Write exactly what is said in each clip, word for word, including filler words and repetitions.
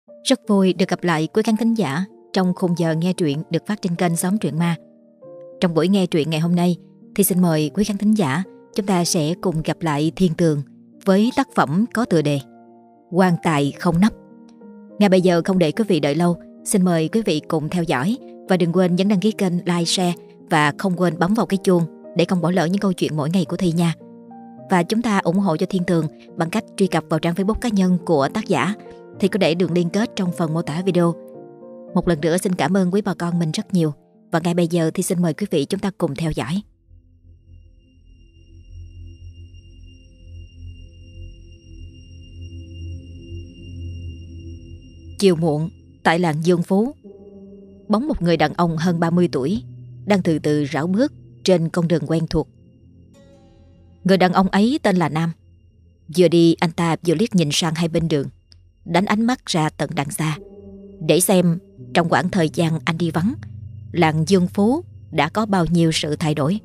Rất vui được gặp lại quý khán thính giả trong khung giờ nghe truyện được phát trên kênh Xóm Truyện Ma. Trong buổi nghe truyện ngày hôm nay thì xin mời quý khán thính giả chúng ta sẽ cùng gặp lại Thiên Tường với tác phẩm có tựa đề Quan Tài Không Nắp. Ngay bây giờ không để quý vị đợi lâu, xin mời quý vị cùng theo dõi và đừng quên nhấn đăng ký kênh, like, share và không quên bấm vào cái chuông để không bỏ lỡ những câu chuyện mỗi ngày của Thi nha. Và chúng ta ủng hộ cho Thiên Tường bằng cách truy cập vào trang Facebook cá nhân của tác giả thì có để đường liên kết trong phần mô tả video. Một lần nữa xin cảm ơn quý bà con mình rất nhiều. Và ngay bây giờ thì xin mời quý vị chúng ta cùng theo dõi. Chiều muộn, tại làng Dương Phú, bóng một người đàn ông hơn ba mươi tuổi đang từ từ rảo bước trên con đường quen thuộc. Người đàn ông ấy tên là Nam. Vừa đi anh ta vừa liếc nhìn sang hai bên đường, đánh ánh mắt ra tận đằng xa để xem trong quãng thời gian anh đi vắng, làng Dương Phú đã có bao nhiêu sự thay đổi.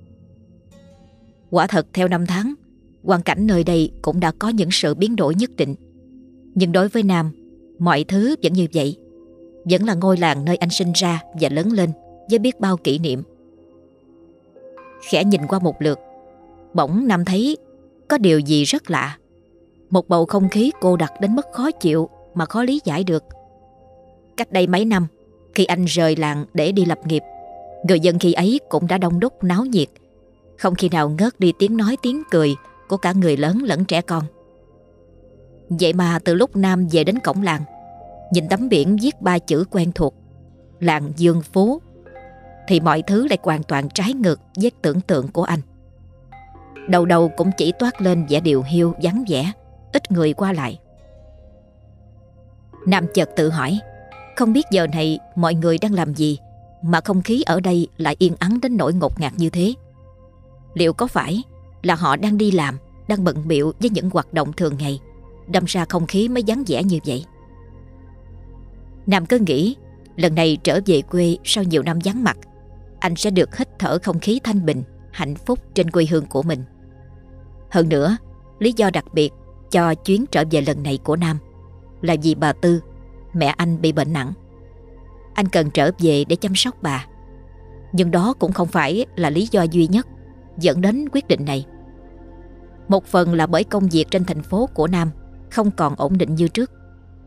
Quả thật theo năm tháng, hoàn cảnh nơi đây cũng đã có những sự biến đổi nhất định. Nhưng đối với Nam, mọi thứ vẫn như vậy. Vẫn là ngôi làng nơi anh sinh ra và lớn lên với biết bao kỷ niệm. Khẽ nhìn qua một lượt, bỗng Nam thấy có điều gì rất lạ. Một bầu không khí cô đặc đến mức khó chịu mà khó lý giải được. Cách đây mấy năm, khi anh rời làng để đi lập nghiệp, người dân khi ấy cũng đã đông đúc náo nhiệt, không khi nào ngớt đi tiếng nói tiếng cười của cả người lớn lẫn trẻ con. Vậy mà từ lúc Nam về đến cổng làng, nhìn tấm biển viết ba chữ quen thuộc làng Dương Phú, thì mọi thứ lại hoàn toàn trái ngược với tưởng tượng của anh. Đầu đầu cũng chỉ toát lên vẻ điều hiu vắng vẻ, ít người qua lại. Nam chợt tự hỏi, không biết giờ này mọi người đang làm gì mà không khí ở đây lại yên ắng đến nỗi ngột ngạt như thế. Liệu có phải là họ đang đi làm, đang bận bịu với những hoạt động thường ngày, đâm ra không khí mới vắng vẻ như vậy? Nam cứ nghĩ lần này trở về quê sau nhiều năm vắng mặt, anh sẽ được hít thở không khí thanh bình, hạnh phúc trên quê hương của mình. Hơn nữa, lý do đặc biệt cho chuyến trở về lần này của Nam là vì bà Tư, mẹ anh bị bệnh nặng. Anh cần trở về để chăm sóc bà. Nhưng đó cũng không phải là lý do duy nhất dẫn đến quyết định này. Một phần là bởi công việc trên thành phố của Nam không còn ổn định như trước.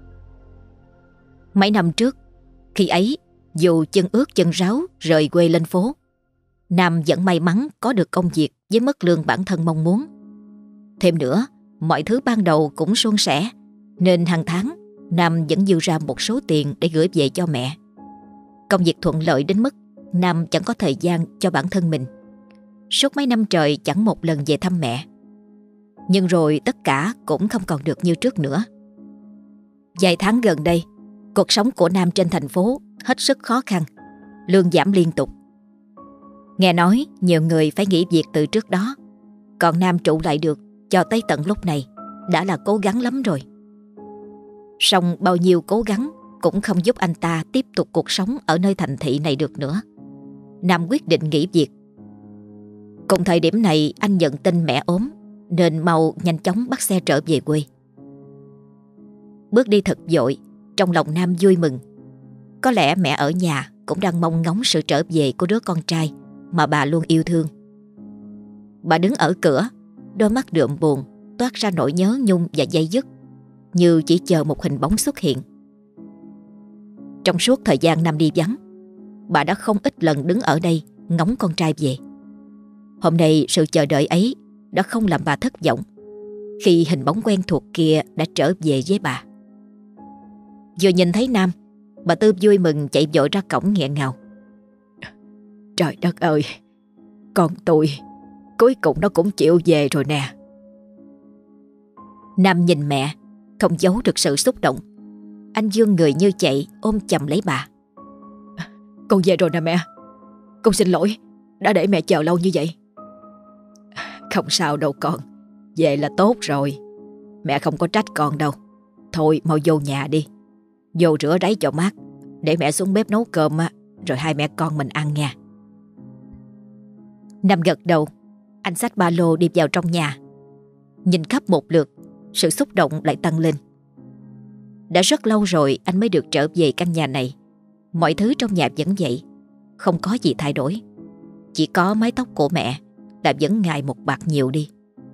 Mấy năm trước, khi ấy dù chân ướt chân ráo rời quê lên phố, Nam vẫn may mắn có được công việc với mức lương bản thân mong muốn. Thêm nữa, mọi thứ ban đầu cũng suôn sẻ, nên hàng tháng Nam vẫn dư ra một số tiền để gửi về cho mẹ. Công việc thuận lợi đến mức Nam chẳng có thời gian cho bản thân mình. Suốt mấy năm trời chẳng một lần về thăm mẹ. Nhưng rồi tất cả cũng không còn được như trước nữa. Vài tháng gần đây, cuộc sống của Nam trên thành phố hết sức khó khăn, lương giảm liên tục. Nghe nói nhiều người phải nghỉ việc từ trước đó, còn Nam trụ lại được cho tới tận lúc này đã là cố gắng lắm rồi. Song bao nhiêu cố gắng cũng không giúp anh ta tiếp tục cuộc sống ở nơi thành thị này được nữa. Nam quyết định nghỉ việc. Cùng thời điểm này anh nhận tin mẹ ốm, nên mau nhanh chóng bắt xe trở về quê. Bước đi thật vội, trong lòng Nam vui mừng. Có lẽ mẹ ở nhà cũng đang mong ngóng sự trở về của đứa con trai mà bà luôn yêu thương. Bà đứng ở cửa, đôi mắt đượm buồn toát ra nỗi nhớ nhung và day dứt, như chỉ chờ một hình bóng xuất hiện. Trong suốt thời gian Nam đi vắng, bà đã không ít lần đứng ở đây ngóng con trai về. Hôm nay sự chờ đợi ấy đã không làm bà thất vọng khi hình bóng quen thuộc kia đã trở về với bà. Vừa nhìn thấy Nam, bà Tư vui mừng chạy vội ra cổng nghẹn ngào. Trời đất ơi, con tôi cuối cùng nó cũng chịu về rồi nè. Nam nhìn mẹ, không giấu được sự xúc động. Anh vươn người như chạy ôm chầm lấy bà. Con về rồi nè mẹ. Con xin lỗi đã để mẹ chờ lâu như vậy. Không sao đâu con, về là tốt rồi. Mẹ không có trách con đâu. Thôi mau vô nhà đi, vô rửa ráy cho mát, để mẹ xuống bếp nấu cơm á, rồi hai mẹ con mình ăn nha. Nam gật đầu. Anh xách ba lô đi vào trong nhà. Nhìn khắp một lượt, sự xúc động lại tăng lên. Đã rất lâu rồi anh mới được trở về căn nhà này. Mọi thứ trong nhà vẫn vậy, không có gì thay đổi. Chỉ có mái tóc của mẹ là vẫn ngày một bạc nhiều đi.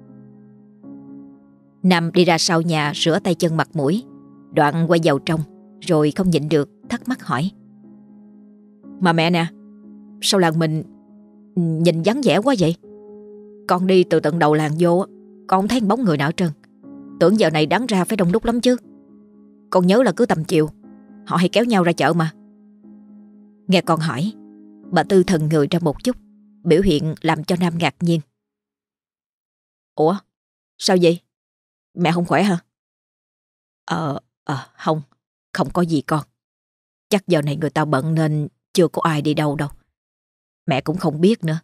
Nam đi ra sau nhà rửa tay chân mặt mũi, đoạn quay vào trong, rồi không nhịn được thắc mắc hỏi: Mà mẹ nè, sao làng mình nhìn vắng vẻ quá vậy? Con đi từ tận đầu làng vô, con không thấy bóng người nào hết trơn. Tưởng giờ này đáng ra phải đông đúc lắm chứ. Con nhớ là cứ tầm chiều họ hay kéo nhau ra chợ mà. Nghe con hỏi, bà Tư thần người ra một chút, biểu hiện làm cho Nam ngạc nhiên. Ủa, sao vậy? Mẹ không khỏe hả? Ờ, ờ, không, không có gì con. Chắc giờ này người ta bận nên chưa có ai đi đâu đâu. Mẹ cũng không biết nữa.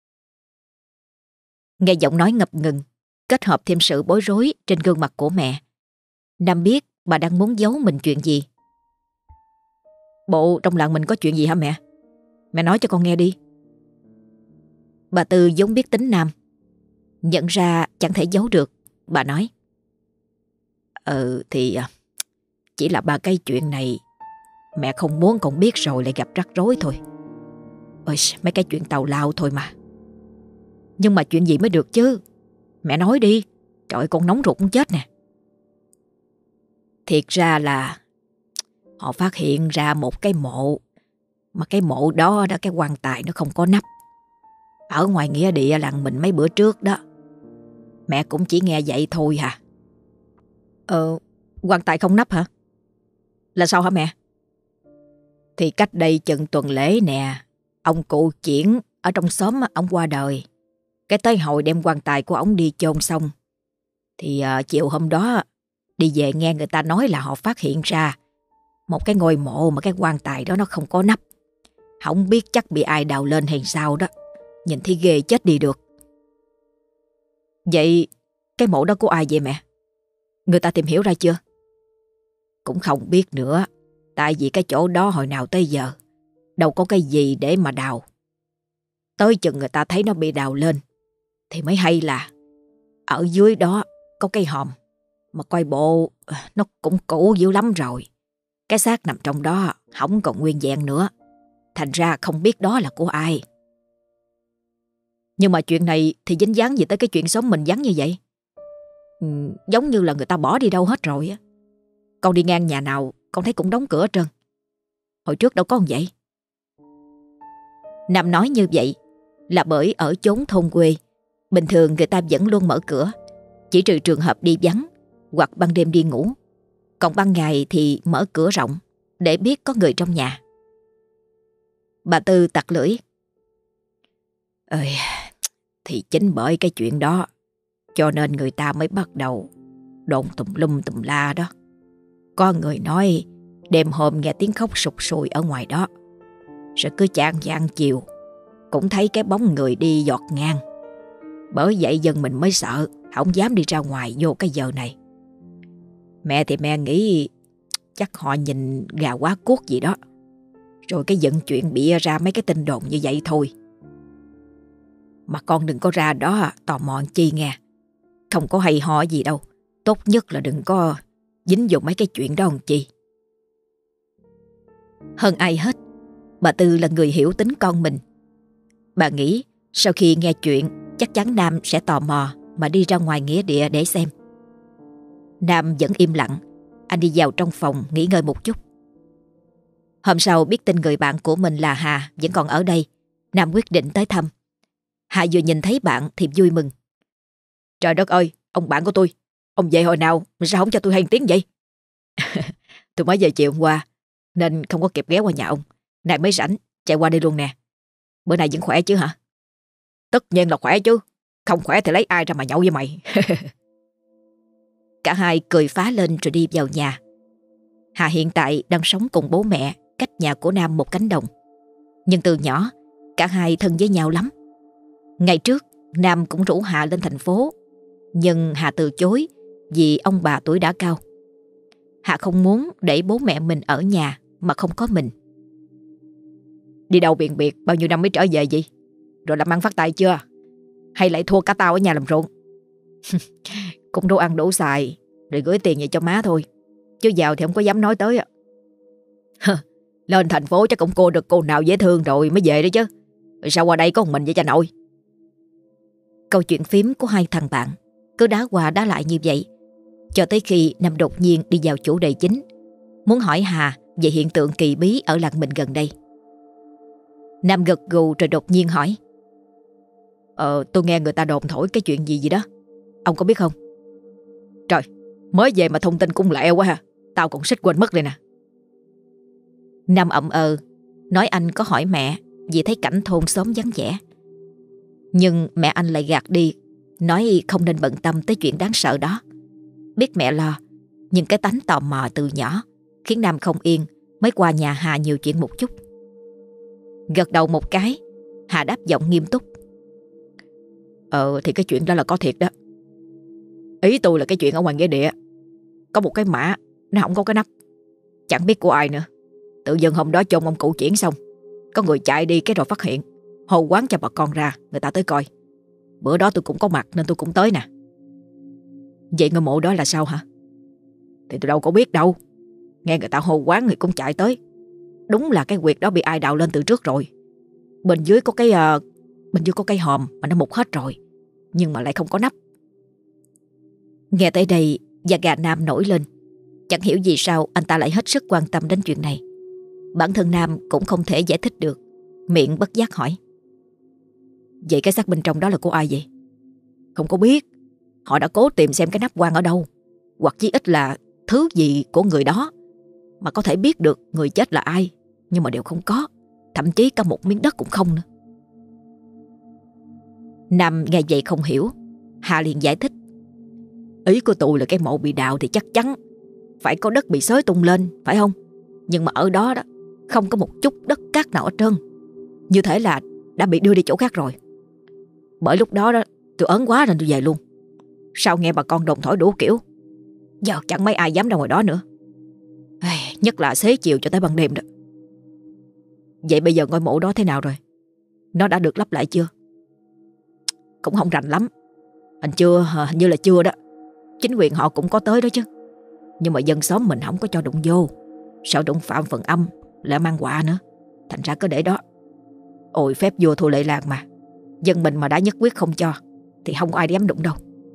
Nghe giọng nói ngập ngừng, kết hợp thêm sự bối rối trên gương mặt của mẹ, Nam biết bà đang muốn giấu mình chuyện gì. Bộ trong làng mình có chuyện gì hả mẹ? Mẹ nói cho con nghe đi. Bà Tư vốn biết tính Nam, nhận ra chẳng thể giấu được, bà nói: Ừ thì chỉ là ba cái chuyện này mẹ không muốn con biết rồi lại gặp rắc rối thôi. Ôi, mấy cái chuyện tào lao thôi mà. Nhưng mà chuyện gì mới được chứ? Mẹ nói đi. Trời ơi, con nóng ruột muốn chết nè. Thiệt ra là họ phát hiện ra một cái mộ, mà cái mộ đó đó, cái quan tài nó không có nắp, ở ngoài nghĩa địa làng mình mấy bữa trước đó. Mẹ cũng chỉ nghe vậy thôi hả? Ờ, quan tài không nắp hả? Là sao hả mẹ? Thì cách đây chừng tuần lễ nè, ông cụ Triển ở trong xóm ông qua đời. Cái tới hồi đem quan tài của ông đi chôn xong, thì uh, chiều hôm đó đi về nghe người ta nói là họ phát hiện ra một cái ngôi mộ mà cái quan tài đó nó không có nắp. Không biết chắc bị ai đào lên hay sao đó. Nhìn thấy ghê chết đi được. Vậy cái mộ đó của ai vậy mẹ? Người ta tìm hiểu ra chưa? Cũng không biết nữa. Tại vì cái chỗ đó hồi nào tới giờ đâu có cái gì để mà đào. Tới chừng người ta thấy nó bị đào lên thì mới hay là ở dưới đó có cái hòm mà coi bộ nó cũng cũ dữ lắm rồi. Cái xác nằm trong đó không còn nguyên vẹn nữa. Thành ra không biết đó là của ai. Nhưng mà chuyện này thì dính dáng gì tới cái chuyện xóm mình vắng như vậy? Ừ, giống như là người ta bỏ đi đâu hết rồi á. Con đi ngang nhà nào con thấy cũng đóng cửa hết trơn. Hồi trước đâu có như vậy. Nam nói như vậy là bởi ở chốn thôn quê, bình thường người ta vẫn luôn mở cửa, chỉ trừ trường hợp đi vắng hoặc ban đêm đi ngủ. Còn ban ngày thì mở cửa rộng để biết có người trong nhà. Bà Tư tặc lưỡi: Ơi, thì chính bởi cái chuyện đó cho nên người ta mới bắt đầu đồn tùm lum tùm la đó. Có người nói đêm hôm nghe tiếng khóc sụt sùi ở ngoài đó, rồi cứ chạng vạng chiều cũng thấy cái bóng người đi giọt ngang. Bởi vậy dân mình mới sợ, không dám đi ra ngoài vô cái giờ này. Mẹ thì mẹ nghĩ chắc họ nhìn gà quá cuốc gì đó, rồi cái dựng chuyện bịa ra mấy cái tin đồn như vậy thôi. Mà con đừng có ra đó tò mò chi nghe. Không có hay ho gì đâu. Tốt nhất là đừng có dính vô mấy cái chuyện đó làm chi. Hơn ai hết, bà Tư là người hiểu tính con mình. Bà nghĩ sau khi nghe chuyện chắc chắn Nam sẽ tò mò mà đi ra ngoài nghĩa địa để xem. Nam vẫn im lặng. Anh đi vào trong phòng nghỉ ngơi một chút. Hôm sau biết tin người bạn của mình là Hà vẫn còn ở đây, Nam quyết định tới thăm. Hà vừa nhìn thấy bạn thì vui mừng. Trời đất ơi, ông bạn của tôi, ông về hồi nào mà sao không cho tôi hay tiếng vậy? Tôi mới về chiều hôm qua nên không có kịp ghé qua nhà ông. Nay mới rảnh, chạy qua đây luôn nè. Bữa nay vẫn khỏe chứ hả? Tất nhiên là khỏe chứ. Không khỏe thì lấy ai ra mà nhậu với mày. Cả hai cười phá lên rồi đi vào nhà. Hà hiện tại đang sống cùng bố mẹ cách nhà của Nam một cánh đồng. Nhưng từ nhỏ cả hai thân với nhau lắm. Ngày trước Nam cũng rủ Hà lên thành phố, nhưng Hà từ chối vì ông bà tuổi đã cao. Hà không muốn để bố mẹ mình ở nhà mà không có mình. Đi đâu biền biệt bao nhiêu năm mới trở về vậy? Rồi làm ăn phát tài chưa? Hay lại thua cả tao ở nhà làm ruộng? Cũng đủ ăn đủ xài rồi gửi tiền về cho má thôi, chứ vào thì không có dám nói tới á. Lên thành phố chắc cũng cô được cô nào dễ thương rồi mới về đấy chứ. Rồi sao qua đây có một mình vậy cha nội? Câu chuyện phím của hai thằng bạn cứ đá qua đá lại như vậy, cho tới khi Nam đột nhiên đi vào chủ đề chính, muốn hỏi Hà về hiện tượng kỳ bí ở làng mình gần đây. Nam gật gù rồi đột nhiên hỏi: Ờ tôi nghe người ta đồn thổi cái chuyện gì gì đó, ông có biết không? Trời, mới về mà thông tin cũng lẹ quá ha. Tao còn suýt quên mất đây nè. Nam ậm ờ, nói anh có hỏi mẹ vì thấy cảnh thôn xóm vắng vẻ. Nhưng mẹ anh lại gạt đi, nói không nên bận tâm tới chuyện đáng sợ đó. Biết mẹ lo, nhưng cái tánh tò mò từ nhỏ khiến Nam không yên, mới qua nhà Hà nhiều chuyện một chút. Gật đầu một cái, Hà đáp giọng nghiêm túc: Ờ thì cái chuyện đó là có thiệt đó. Ý tôi là cái chuyện ở ngoài nghĩa địa có một cái mã, nó không có cái nắp, chẳng biết của ai nữa. Tự dưng hôm đó chôn ông cụ chuyển xong, có người chạy đi cái rồi phát hiện, hô quán cho bà con ra, người ta tới coi. Bữa đó tôi cũng có mặt nên tôi cũng tới nè. Vậy ngôi mộ đó là sao hả? Thì tôi đâu có biết đâu. Nghe người ta hô quán thì cũng chạy tới. Đúng là cái huyệt đó bị ai đào lên từ trước rồi. Bên dưới có cái uh, bên dưới có cái hòm mà nó mục hết rồi, nhưng mà lại không có nắp. Nghe tới đây da gà Nam nổi lên. Chẳng hiểu vì sao anh ta lại hết sức quan tâm đến chuyện này. Bản thân Nam cũng không thể giải thích được, miệng bất giác hỏi: Vậy cái xác bên trong đó là của ai vậy? Không có biết. Họ đã cố tìm xem cái nắp quan ở đâu, hoặc chí ít là thứ gì của người đó, mà có thể biết được người chết là ai, nhưng mà đều không có. Thậm chí cả một miếng đất cũng không nữa. Nam nghe vậy không hiểu. Hà liền giải thích: Ý của tôi là cái mộ bị đào thì chắc chắn phải có đất bị xới tung lên, phải không? Nhưng mà ở đó đó không có một chút đất cát nào ở trơn, như thể là đã bị đưa đi chỗ khác rồi. Bởi lúc đó đó tôi ớn quá nên tôi về luôn. Sao nghe bà con đồn thổi đủ kiểu, giờ chẳng mấy ai dám ra ngoài đó nữa. Nhất là xế chiều cho tới ban đêm đó. Vậy bây giờ ngôi mộ đó thế nào rồi? Nó đã được lắp lại chưa? Cũng không rành lắm. Hình chưa, hình như là chưa đó. Chính quyền họ cũng có tới đó chứ, nhưng mà dân xóm mình không có cho đụng vô, sợ đụng phạm phần âm lại mang họa nữa. Thành ra cứ để đó. Ôi phép vua thua lệ làng mà. Dân mình mà đã nhất quyết không cho thì không có ai dám đụng đâu.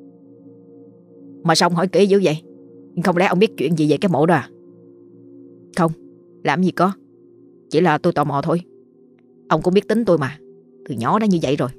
Mà sao ông hỏi kỹ dữ vậy? Không lẽ ông biết chuyện gì về cái mộ đó à? Không, làm gì có. Chỉ là tôi tò mò thôi. Ông cũng biết tính tôi mà, từ nhỏ đã như vậy rồi.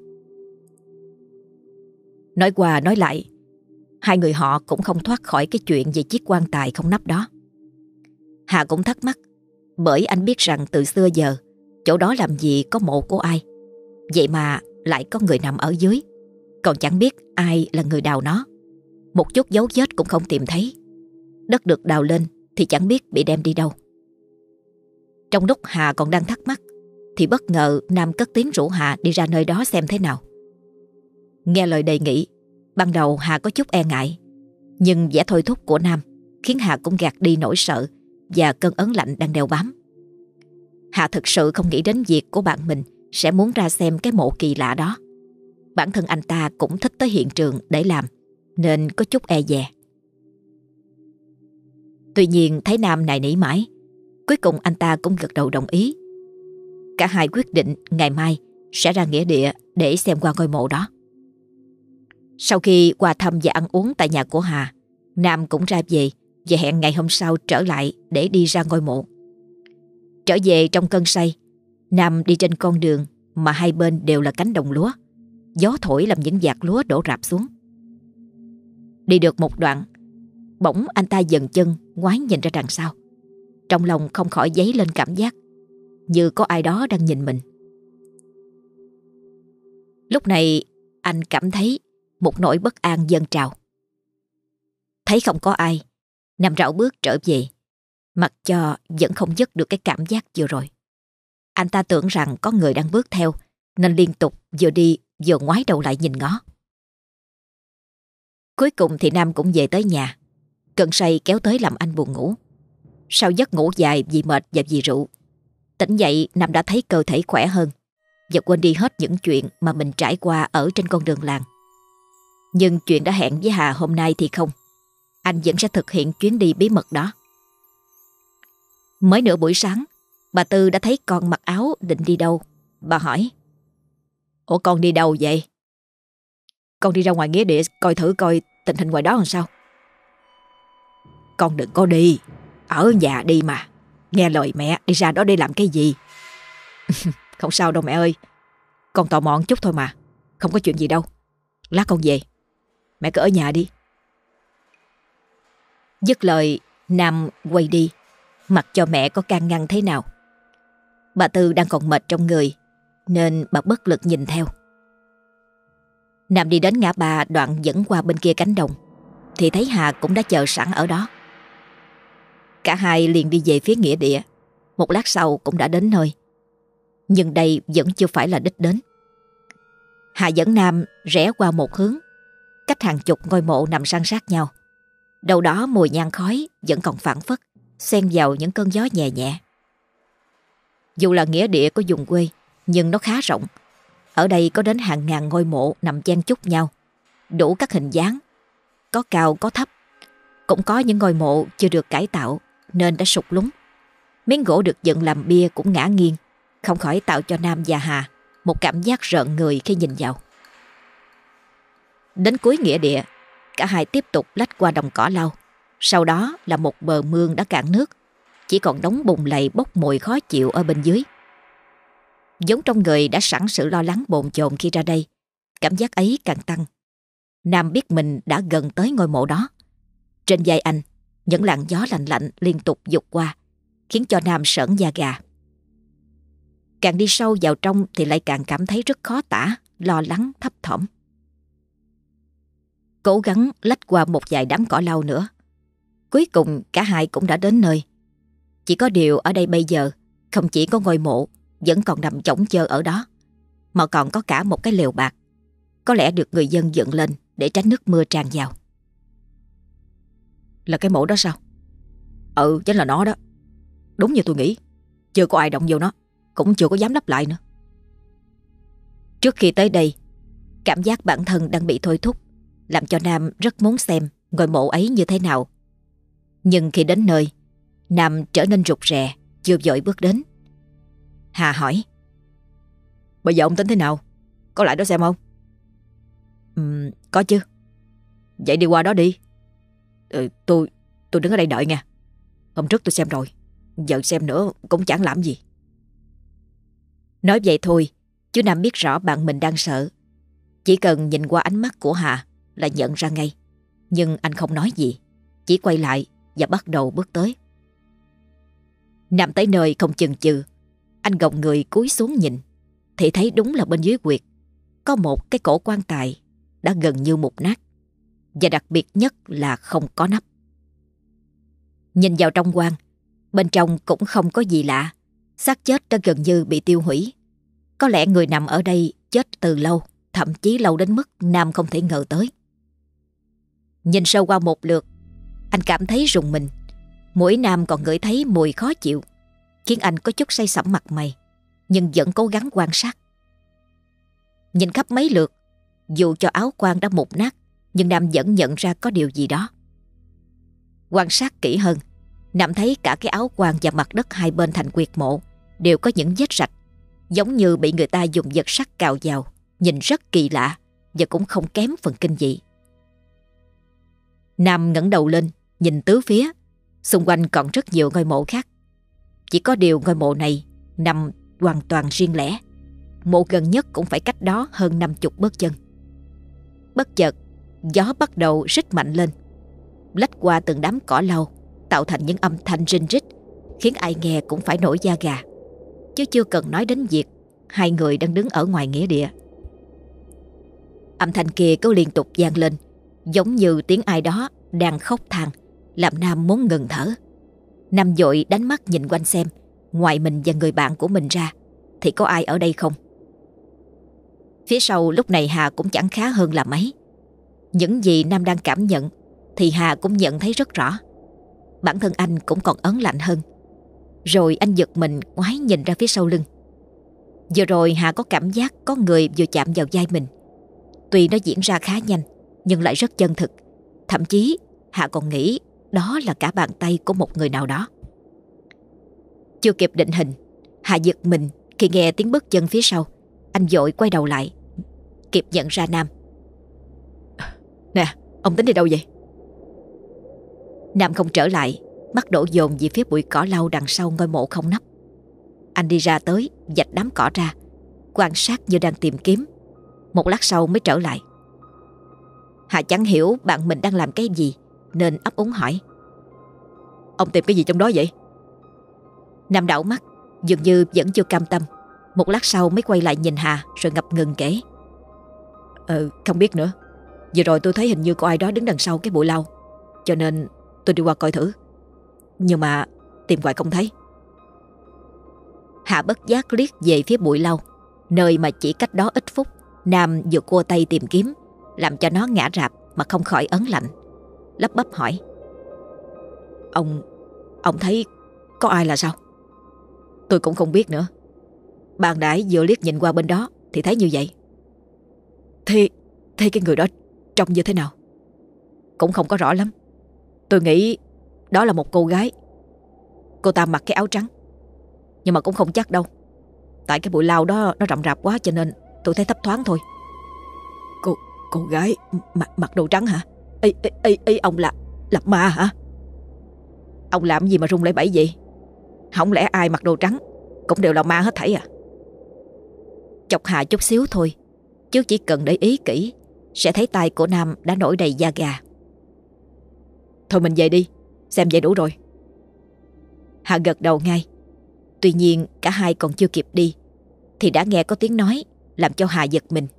Nói qua nói lại, hai người họ cũng không thoát khỏi cái chuyện về chiếc quan tài không nắp đó. Hà cũng thắc mắc, bởi anh biết rằng từ xưa giờ chỗ đó làm gì có mộ của ai, vậy mà lại có người nằm ở dưới, còn chẳng biết ai là người đào nó. Một chút dấu vết cũng không tìm thấy. Đất được đào lên thì chẳng biết bị đem đi đâu. Trong lúc Hà còn đang thắc mắc thì bất ngờ Nam cất tiếng rủ Hà đi ra nơi đó xem thế nào. Nghe lời đề nghị, ban đầu Hà có chút e ngại, nhưng vẻ thôi thúc của Nam khiến Hà cũng gạt đi nỗi sợ và cơn ớn lạnh đang đeo bám. Hà thực sự không nghĩ đến việc của bạn mình sẽ muốn ra xem cái mộ kỳ lạ đó. Bản thân anh ta cũng thích tới hiện trường để làm, nên có chút e dè. Tuy nhiên thấy Nam nài nỉ mãi, cuối cùng anh ta cũng gật đầu đồng ý. Cả hai quyết định ngày mai sẽ ra nghĩa địa để xem qua ngôi mộ đó. Sau khi qua thăm và ăn uống tại nhà của Hà, Nam cũng ra về và hẹn ngày hôm sau trở lại để đi ra ngôi mộ. Trở về trong cơn say, Nam đi trên con đường mà hai bên đều là cánh đồng lúa. Gió thổi làm những vạt lúa đổ rạp xuống. Đi được một đoạn, bỗng anh ta dừng chân ngoái nhìn ra đằng sau. Trong lòng không khỏi dấy lên cảm giác như có ai đó đang nhìn mình. Lúc này anh cảm thấy một nỗi bất an dâng trào. Thấy không có ai, Nam rảo bước trở về, mặc cho vẫn không dứt được cái cảm giác vừa rồi. Anh ta tưởng rằng có người đang bước theo, nên liên tục vừa đi vừa ngoái đầu lại nhìn ngó. Cuối cùng thì Nam cũng về tới nhà. Cơn say kéo tới làm anh buồn ngủ. Sau giấc ngủ dài vì mệt và vì rượu, tỉnh dậy Nam đã thấy cơ thể khỏe hơn và quên đi hết những chuyện mà mình trải qua ở trên con đường làng. Nhưng chuyện đã hẹn với Hà hôm nay thì không. Anh vẫn sẽ thực hiện chuyến đi bí mật đó, Mới nửa buổi sáng, bà Tư đã thấy con mặc áo định đi đâu. Bà hỏi: Ủa con đi đâu vậy? Con đi ra ngoài nghĩa địa coi thử coi tình hình ngoài đó làm sao. Con đừng có đi, ở nhà đi mà. Nghe lời mẹ, đi ra đó để làm cái gì? Không sao đâu mẹ ơi, con tò mò một chút thôi mà, không có chuyện gì đâu. Lát con về, mẹ cứ ở nhà đi. Dứt lời, Nam quay đi, mặc cho mẹ có can ngăn thế nào. Bà Tư đang còn mệt trong người nên bà bất lực nhìn theo. Nam đi đến ngã ba đoạn dẫn qua bên kia cánh đồng thì thấy Hà cũng đã chờ sẵn ở đó. Cả hai liền đi về phía nghĩa địa. Một lát sau cũng đã đến nơi. Nhưng đây vẫn chưa phải là đích đến. Hà dẫn Nam rẽ qua một hướng, cách hàng chục ngôi mộ nằm san sát nhau. Đâu đó mùi nhang khói vẫn còn phảng phất, xen vào những cơn gió nhẹ nhẹ. Dù là nghĩa địa của vùng quê, nhưng nó khá rộng. Ở đây có đến hàng ngàn ngôi mộ nằm chen chúc nhau, đủ các hình dáng, có cao có thấp. Cũng có những ngôi mộ chưa được cải tạo nên đã sụt lún. Miếng gỗ được dựng làm bia cũng ngã nghiêng, không khỏi tạo cho Nam và Hà một cảm giác rợn người khi nhìn vào. Đến cuối nghĩa địa, cả hai tiếp tục lách qua đồng cỏ lau. Sau đó là một bờ mương đã cạn nước, chỉ còn đống bùn lầy bốc mùi khó chịu ở bên dưới. Giống trong người đã sẵn sự lo lắng bồn chồn khi ra đây, cảm giác ấy càng tăng. Nam biết mình đã gần tới ngôi mộ đó. Trên vai anh, những làn gió lạnh lạnh liên tục vụt qua, khiến cho Nam sởn da gà. Càng đi sâu vào trong thì lại càng cảm thấy rất khó tả, lo lắng thấp thỏm. Cố gắng lách qua một vài đám cỏ lau nữa. Cuối cùng cả hai cũng đã đến nơi. Chỉ có điều ở đây bây giờ không chỉ có ngôi mộ vẫn còn nằm chõng chơ ở đó, mà còn có cả một cái lều bạc, có lẽ được người dân dựng lên để tránh nước mưa tràn vào. Là cái mộ đó sao? Ừ, chính là nó đó. Đúng như tôi nghĩ, chưa có ai động vô nó, cũng chưa có dám lấp lại nữa. Trước khi tới đây, cảm giác bản thân đang bị thôi thúc làm cho Nam rất muốn xem ngôi mộ ấy như thế nào. Nhưng khi đến nơi, Nam trở nên rụt rè, chưa vội bước đến. Hà hỏi: Bây giờ ông tính thế nào? Có lại đó xem không? Ừ, có chứ. Vậy đi qua đó đi. Ừ, tôi tôi đứng ở đây đợi nha. Hôm trước tôi xem rồi, giờ xem nữa cũng chẳng làm gì. Nói vậy thôi, chú Nam biết rõ bạn mình đang sợ. Chỉ cần nhìn qua ánh mắt của Hà là nhận ra ngay. Nhưng anh không nói gì, chỉ quay lại và bắt đầu bước tới. Nam tới nơi không chần chừ, anh gồng người cúi xuống nhìn thì thấy đúng là bên dưới quyệt có một cái cổ quan tài đã gần như mục nát, và đặc biệt nhất là không có nắp. Nhìn vào trong quan, bên trong cũng không có gì lạ. Xác chết đã gần như bị tiêu hủy. Có lẽ người nằm ở đây chết từ lâu, thậm chí lâu đến mức Nam không thể ngờ tới. Nhìn sơ qua một lượt, anh cảm thấy rùng mình. Mũi Nam còn ngửi thấy mùi khó chịu, khiến anh có chút say sẩm mặt mày, nhưng vẫn cố gắng quan sát. Nhìn khắp mấy lượt, dù cho áo quan đã mục nát, nhưng Nam vẫn nhận ra có điều gì đó. Quan sát kỹ hơn, Nam thấy cả cái áo quan và mặt đất hai bên thành quyệt mộ đều có những vết rạch, giống như bị người ta dùng vật sắt cào vào, nhìn rất kỳ lạ và cũng không kém phần kinh dị. Nam ngẩng đầu lên, nhìn tứ phía, xung quanh còn rất nhiều ngôi mộ khác. Chỉ có điều ngôi mộ này nằm hoàn toàn riêng lẻ. Mộ gần nhất cũng phải cách đó hơn năm chục bước chân. Bất chợt, gió bắt đầu rít mạnh lên, lách qua từng đám cỏ lau, tạo thành những âm thanh rinh rít, khiến ai nghe cũng phải nổi da gà. Chứ chưa cần nói đến việc hai người đang đứng ở ngoài nghĩa địa. Âm thanh kia cứ liên tục vang lên, giống như tiếng ai đó đang khóc than, làm Nam muốn ngừng thở. Nam vội đánh mắt nhìn quanh xem, ngoài mình và người bạn của mình ra thì có ai ở đây không. Phía sau lúc này Hà cũng chẳng khá hơn là mấy. Những gì Nam đang cảm nhận thì Hà cũng nhận thấy rất rõ. Bản thân anh cũng còn ớn lạnh hơn. Rồi anh giật mình ngoái nhìn ra phía sau lưng. Vừa rồi Hà có cảm giác có người vừa chạm vào vai mình. Tuy nó diễn ra khá nhanh nhưng lại rất chân thực. Thậm chí Hà còn nghĩ đó là cả bàn tay của một người nào đó. Chưa kịp định hình, Hà giật mình khi nghe tiếng bước chân phía sau. Anh vội quay đầu lại, kịp nhận ra Nam. Nè, ông tính đi đâu vậy? Nam không trở lại, mắt đổ dồn về phía bụi cỏ lau đằng sau ngôi mộ không nắp. Anh đi ra tới, vạch đám cỏ ra, quan sát như đang tìm kiếm. Một lát sau mới trở lại. Hà chẳng hiểu bạn mình đang làm cái gì, nên ấp úng hỏi. Ông tìm cái gì trong đó vậy? Nam đảo mắt, dường như vẫn chưa cam tâm. Một lát sau mới quay lại nhìn Hà, rồi ngập ngừng kể. Ờ, không biết nữa. Vừa rồi tôi thấy hình như có ai đó đứng đằng sau cái bụi lau, cho nên tôi đi qua coi thử. Nhưng mà tìm hoài không thấy. Hà bất giác liếc về phía bụi lau, nơi mà chỉ cách đó ít phút Nam vừa cua tay tìm kiếm, làm cho nó ngã rạp mà không khỏi ớn lạnh. Lắp bắp hỏi. Ông Ông thấy có ai là sao? Tôi cũng không biết nữa. Ban nãy vừa liếc nhìn qua bên đó thì thấy như vậy. Thế, thế cái người đó trông như thế nào? Cũng không có rõ lắm. Tôi nghĩ đó là một cô gái. Cô ta mặc cái áo trắng, nhưng mà cũng không chắc đâu. Tại cái bụi lau đó nó rậm rạp quá, cho nên tôi thấy thấp thoáng thôi. Cô cô gái mặc, mặc đồ trắng hả? Ý, ý, ý, ý ông là là ma hả? Ông làm gì mà rung lẩy bẩy vậy? Không lẽ ai mặc đồ trắng cũng đều là ma hết thảy à? Chọc Hà chút xíu thôi, chứ chỉ cần để ý kỹ sẽ thấy tay của Nam đã nổi đầy da gà. Thôi mình về đi, xem vậy đủ rồi. Hà gật đầu ngay. Tuy nhiên cả hai còn chưa kịp đi thì đã nghe có tiếng nói làm cho Hà giật mình.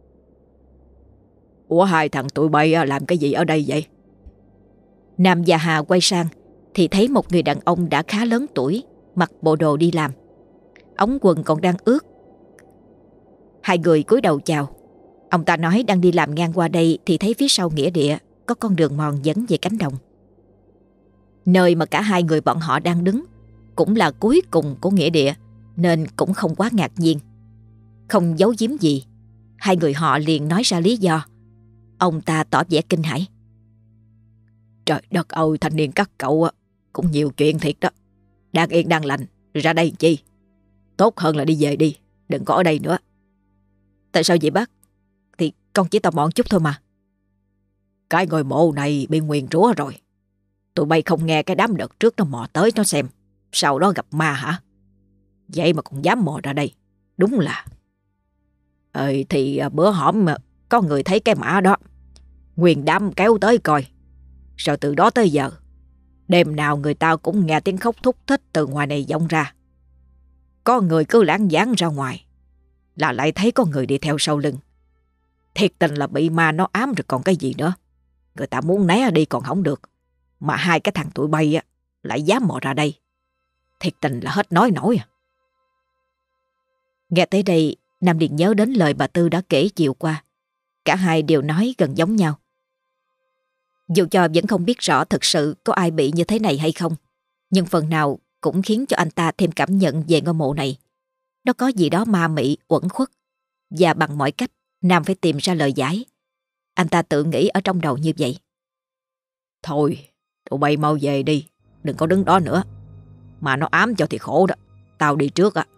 Ủa, hai thằng tụi bay làm cái gì ở đây vậy? Nam và Hà quay sang thì thấy một người đàn ông đã khá lớn tuổi, mặc bộ đồ đi làm, ống quần còn đang ướt. Hai người cúi đầu chào. Ông ta nói đang đi làm ngang qua đây thì thấy phía sau nghĩa địa có con đường mòn dẫn về cánh đồng. Nơi mà cả hai người bọn họ đang đứng cũng là cuối cùng của nghĩa địa, nên cũng không quá ngạc nhiên. Không giấu giếm gì, hai người họ liền nói ra lý do. Ông ta tỏ vẻ kinh hãi. Trời đất ơi, thanh niên các cậu cũng nhiều chuyện thiệt đó. Đang yên đang lành ra đây chi? Tốt hơn là đi về đi, đừng có ở đây nữa. Tại sao vậy bác? Thì con chỉ tò mò chút thôi mà. Cái ngôi mộ này bị nguyền rủa rồi. Tụi bay không nghe cái đám đợt trước nó mò tới nó xem, sau đó gặp ma hả? Vậy mà còn dám mò ra đây, đúng là. Ơi thì bữa hổm mà có người thấy cái mã đó, nguyên đám kéo tới coi. Rồi từ đó tới giờ, đêm nào người ta cũng nghe tiếng khóc thúc thích từ ngoài này vọng ra. Có người cứ lãng vãng ra ngoài là lại thấy có người đi theo sau lưng. Thiệt tình là bị ma nó ám rồi còn cái gì nữa. Người ta muốn né đi còn không được, mà hai cái thằng tụi bay á lại dám mò ra đây. Thiệt tình là hết nói nổi à. Nghe tới đây, Nam liền nhớ đến lời bà Tư đã kể chiều qua. Cả hai đều nói gần giống nhau. Dù cho vẫn không biết rõ thực sự có ai bị như thế này hay không, nhưng phần nào cũng khiến cho anh ta thêm cảm nhận về ngôi mộ này. Nó có gì đó ma mị, uẩn khuất, và bằng mọi cách Nam phải tìm ra lời giải. Anh ta tự nghĩ ở trong đầu như vậy. Thôi, tụi bay mau về đi, đừng có đứng đó nữa. Mà nó ám cho thì khổ đó, tao đi trước á.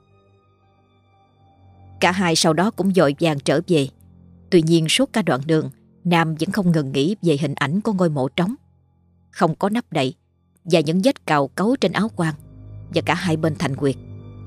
Cả hai sau đó cũng vội vàng trở về. Tuy nhiên suốt cả đoạn đường, Nam vẫn không ngừng nghĩ về hình ảnh của ngôi mộ trống, không có nắp đậy, và những vết cào cấu trên áo quan và cả hai bên thành quyệt.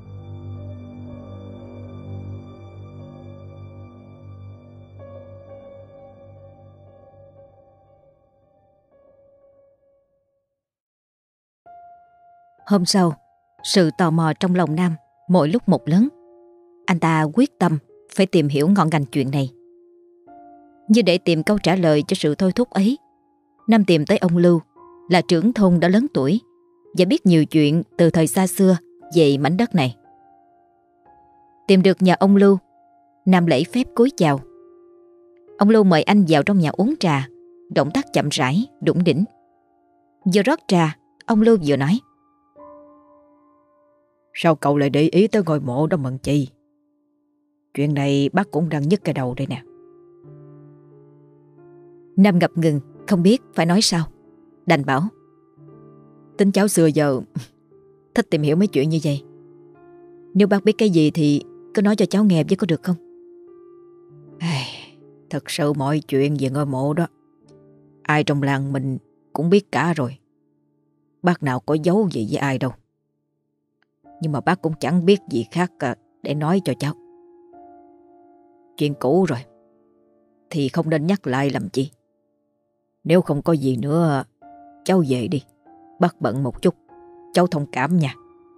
Hôm sau, sự tò mò trong lòng Nam mỗi lúc một lớn. Anh ta quyết tâm phải tìm hiểu ngọn ngành chuyện này. Như để tìm câu trả lời cho sự thôi thúc ấy, Nam tìm tới ông Lưu, là trưởng thôn đã lớn tuổi và biết nhiều chuyện từ thời xa xưa về mảnh đất này. Tìm được nhà ông Lưu, Nam lễ phép cúi chào. Ông Lưu mời anh vào trong nhà uống trà, động tác chậm rãi, đủng đỉnh. Vừa rót trà, ông Lưu vừa nói: Sao cậu lại để ý tới ngôi mộ đó Mận Chi? Chuyện này bác cũng đang nhức cái đầu đây nè. Nam ngập ngừng, không biết phải nói sao. Đành bảo: Tính cháu xưa giờ thích tìm hiểu mấy chuyện như vậy. Nếu bác biết cái gì thì cứ nói cho cháu nghe với có được không? Ai, thật sự mọi chuyện về ngôi mộ đó ai trong làng mình cũng biết cả rồi. Bác nào có giấu gì với ai đâu. Nhưng mà bác cũng chẳng biết gì khác để nói cho cháu. Chuyện cũ rồi thì không nên nhắc lại làm chi. Nếu không có gì nữa, cháu về đi. Bác bận một chút, cháu thông cảm nha.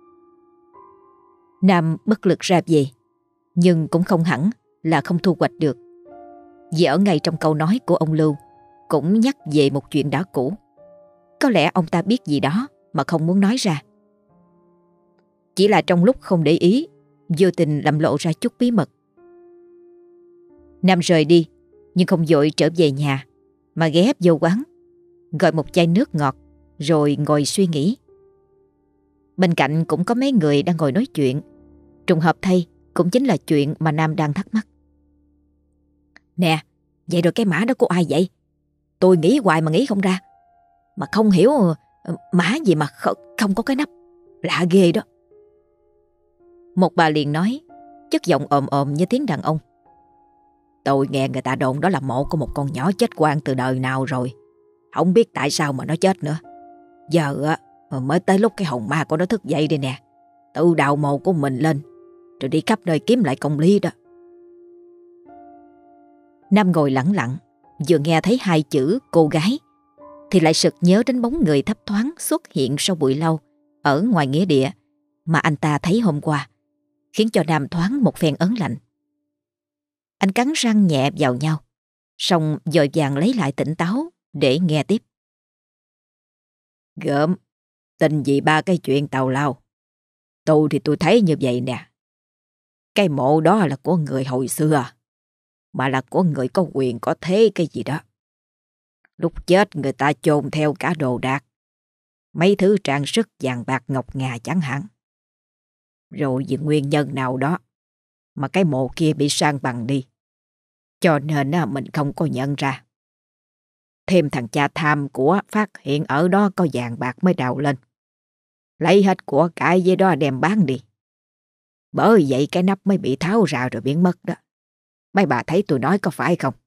Nam bất lực ra về, nhưng cũng không hẳn là không thu hoạch được. Vì ở ngay trong câu nói của ông Lưu cũng nhắc về một chuyện đã cũ. Có lẽ ông ta biết gì đó mà không muốn nói ra. Chỉ là trong lúc không để ý, vô tình làm lộ ra chút bí mật. Nam rời đi, nhưng không vội trở về nhà, mà ghé vô quán, gọi một chai nước ngọt, rồi ngồi suy nghĩ. Bên cạnh cũng có mấy người đang ngồi nói chuyện. Trùng hợp thay, cũng chính là chuyện mà Nam đang thắc mắc. Nè, vậy rồi cái mã đó của ai vậy? Tôi nghĩ hoài mà nghĩ không ra. Mà không hiểu mã gì mà không có cái nắp. Lạ ghê đó. Một bà liền nói, chất giọng ồm ồm như tiếng đàn ông. Tôi nghe người ta đồn đó là mộ của một con nhỏ chết quan từ đời nào rồi. Không biết tại sao mà nó chết nữa. Giờ á mới tới lúc cái hồn ma của nó thức dậy đây nè. Tự đào mộ của mình lên, rồi đi khắp nơi kiếm lại công lý đó. Nam ngồi lẳng lặng, vừa nghe thấy hai chữ cô gái thì lại sực nhớ đến bóng người thấp thoáng xuất hiện sau bụi lâu ở ngoài nghĩa địa mà anh ta thấy hôm qua, khiến cho Nam thoáng một phen ớn lạnh. Anh cắn răng nhẹ vào nhau, xong vội vàng lấy lại tỉnh táo để nghe tiếp. Gớm, tin gì ba cái chuyện tào lao. Tôi thì tôi thấy như vậy nè. Cái mộ đó là của người hồi xưa, mà là của người có quyền có thế cái gì đó. Lúc chết người ta chôn theo cả đồ đạc, mấy thứ trang sức vàng bạc ngọc ngà chẳng hạn. Rồi vì nguyên nhân nào đó mà cái mộ kia bị san bằng đi, cho nên mình không có nhận ra. Thêm thằng cha tham của phát hiện ở đó có vàng bạc mới đào lên, lấy hết của cải với đó đem bán đi. Bởi vậy cái nắp mới bị tháo ra rồi biến mất đó. Mấy bà thấy tôi nói có phải không?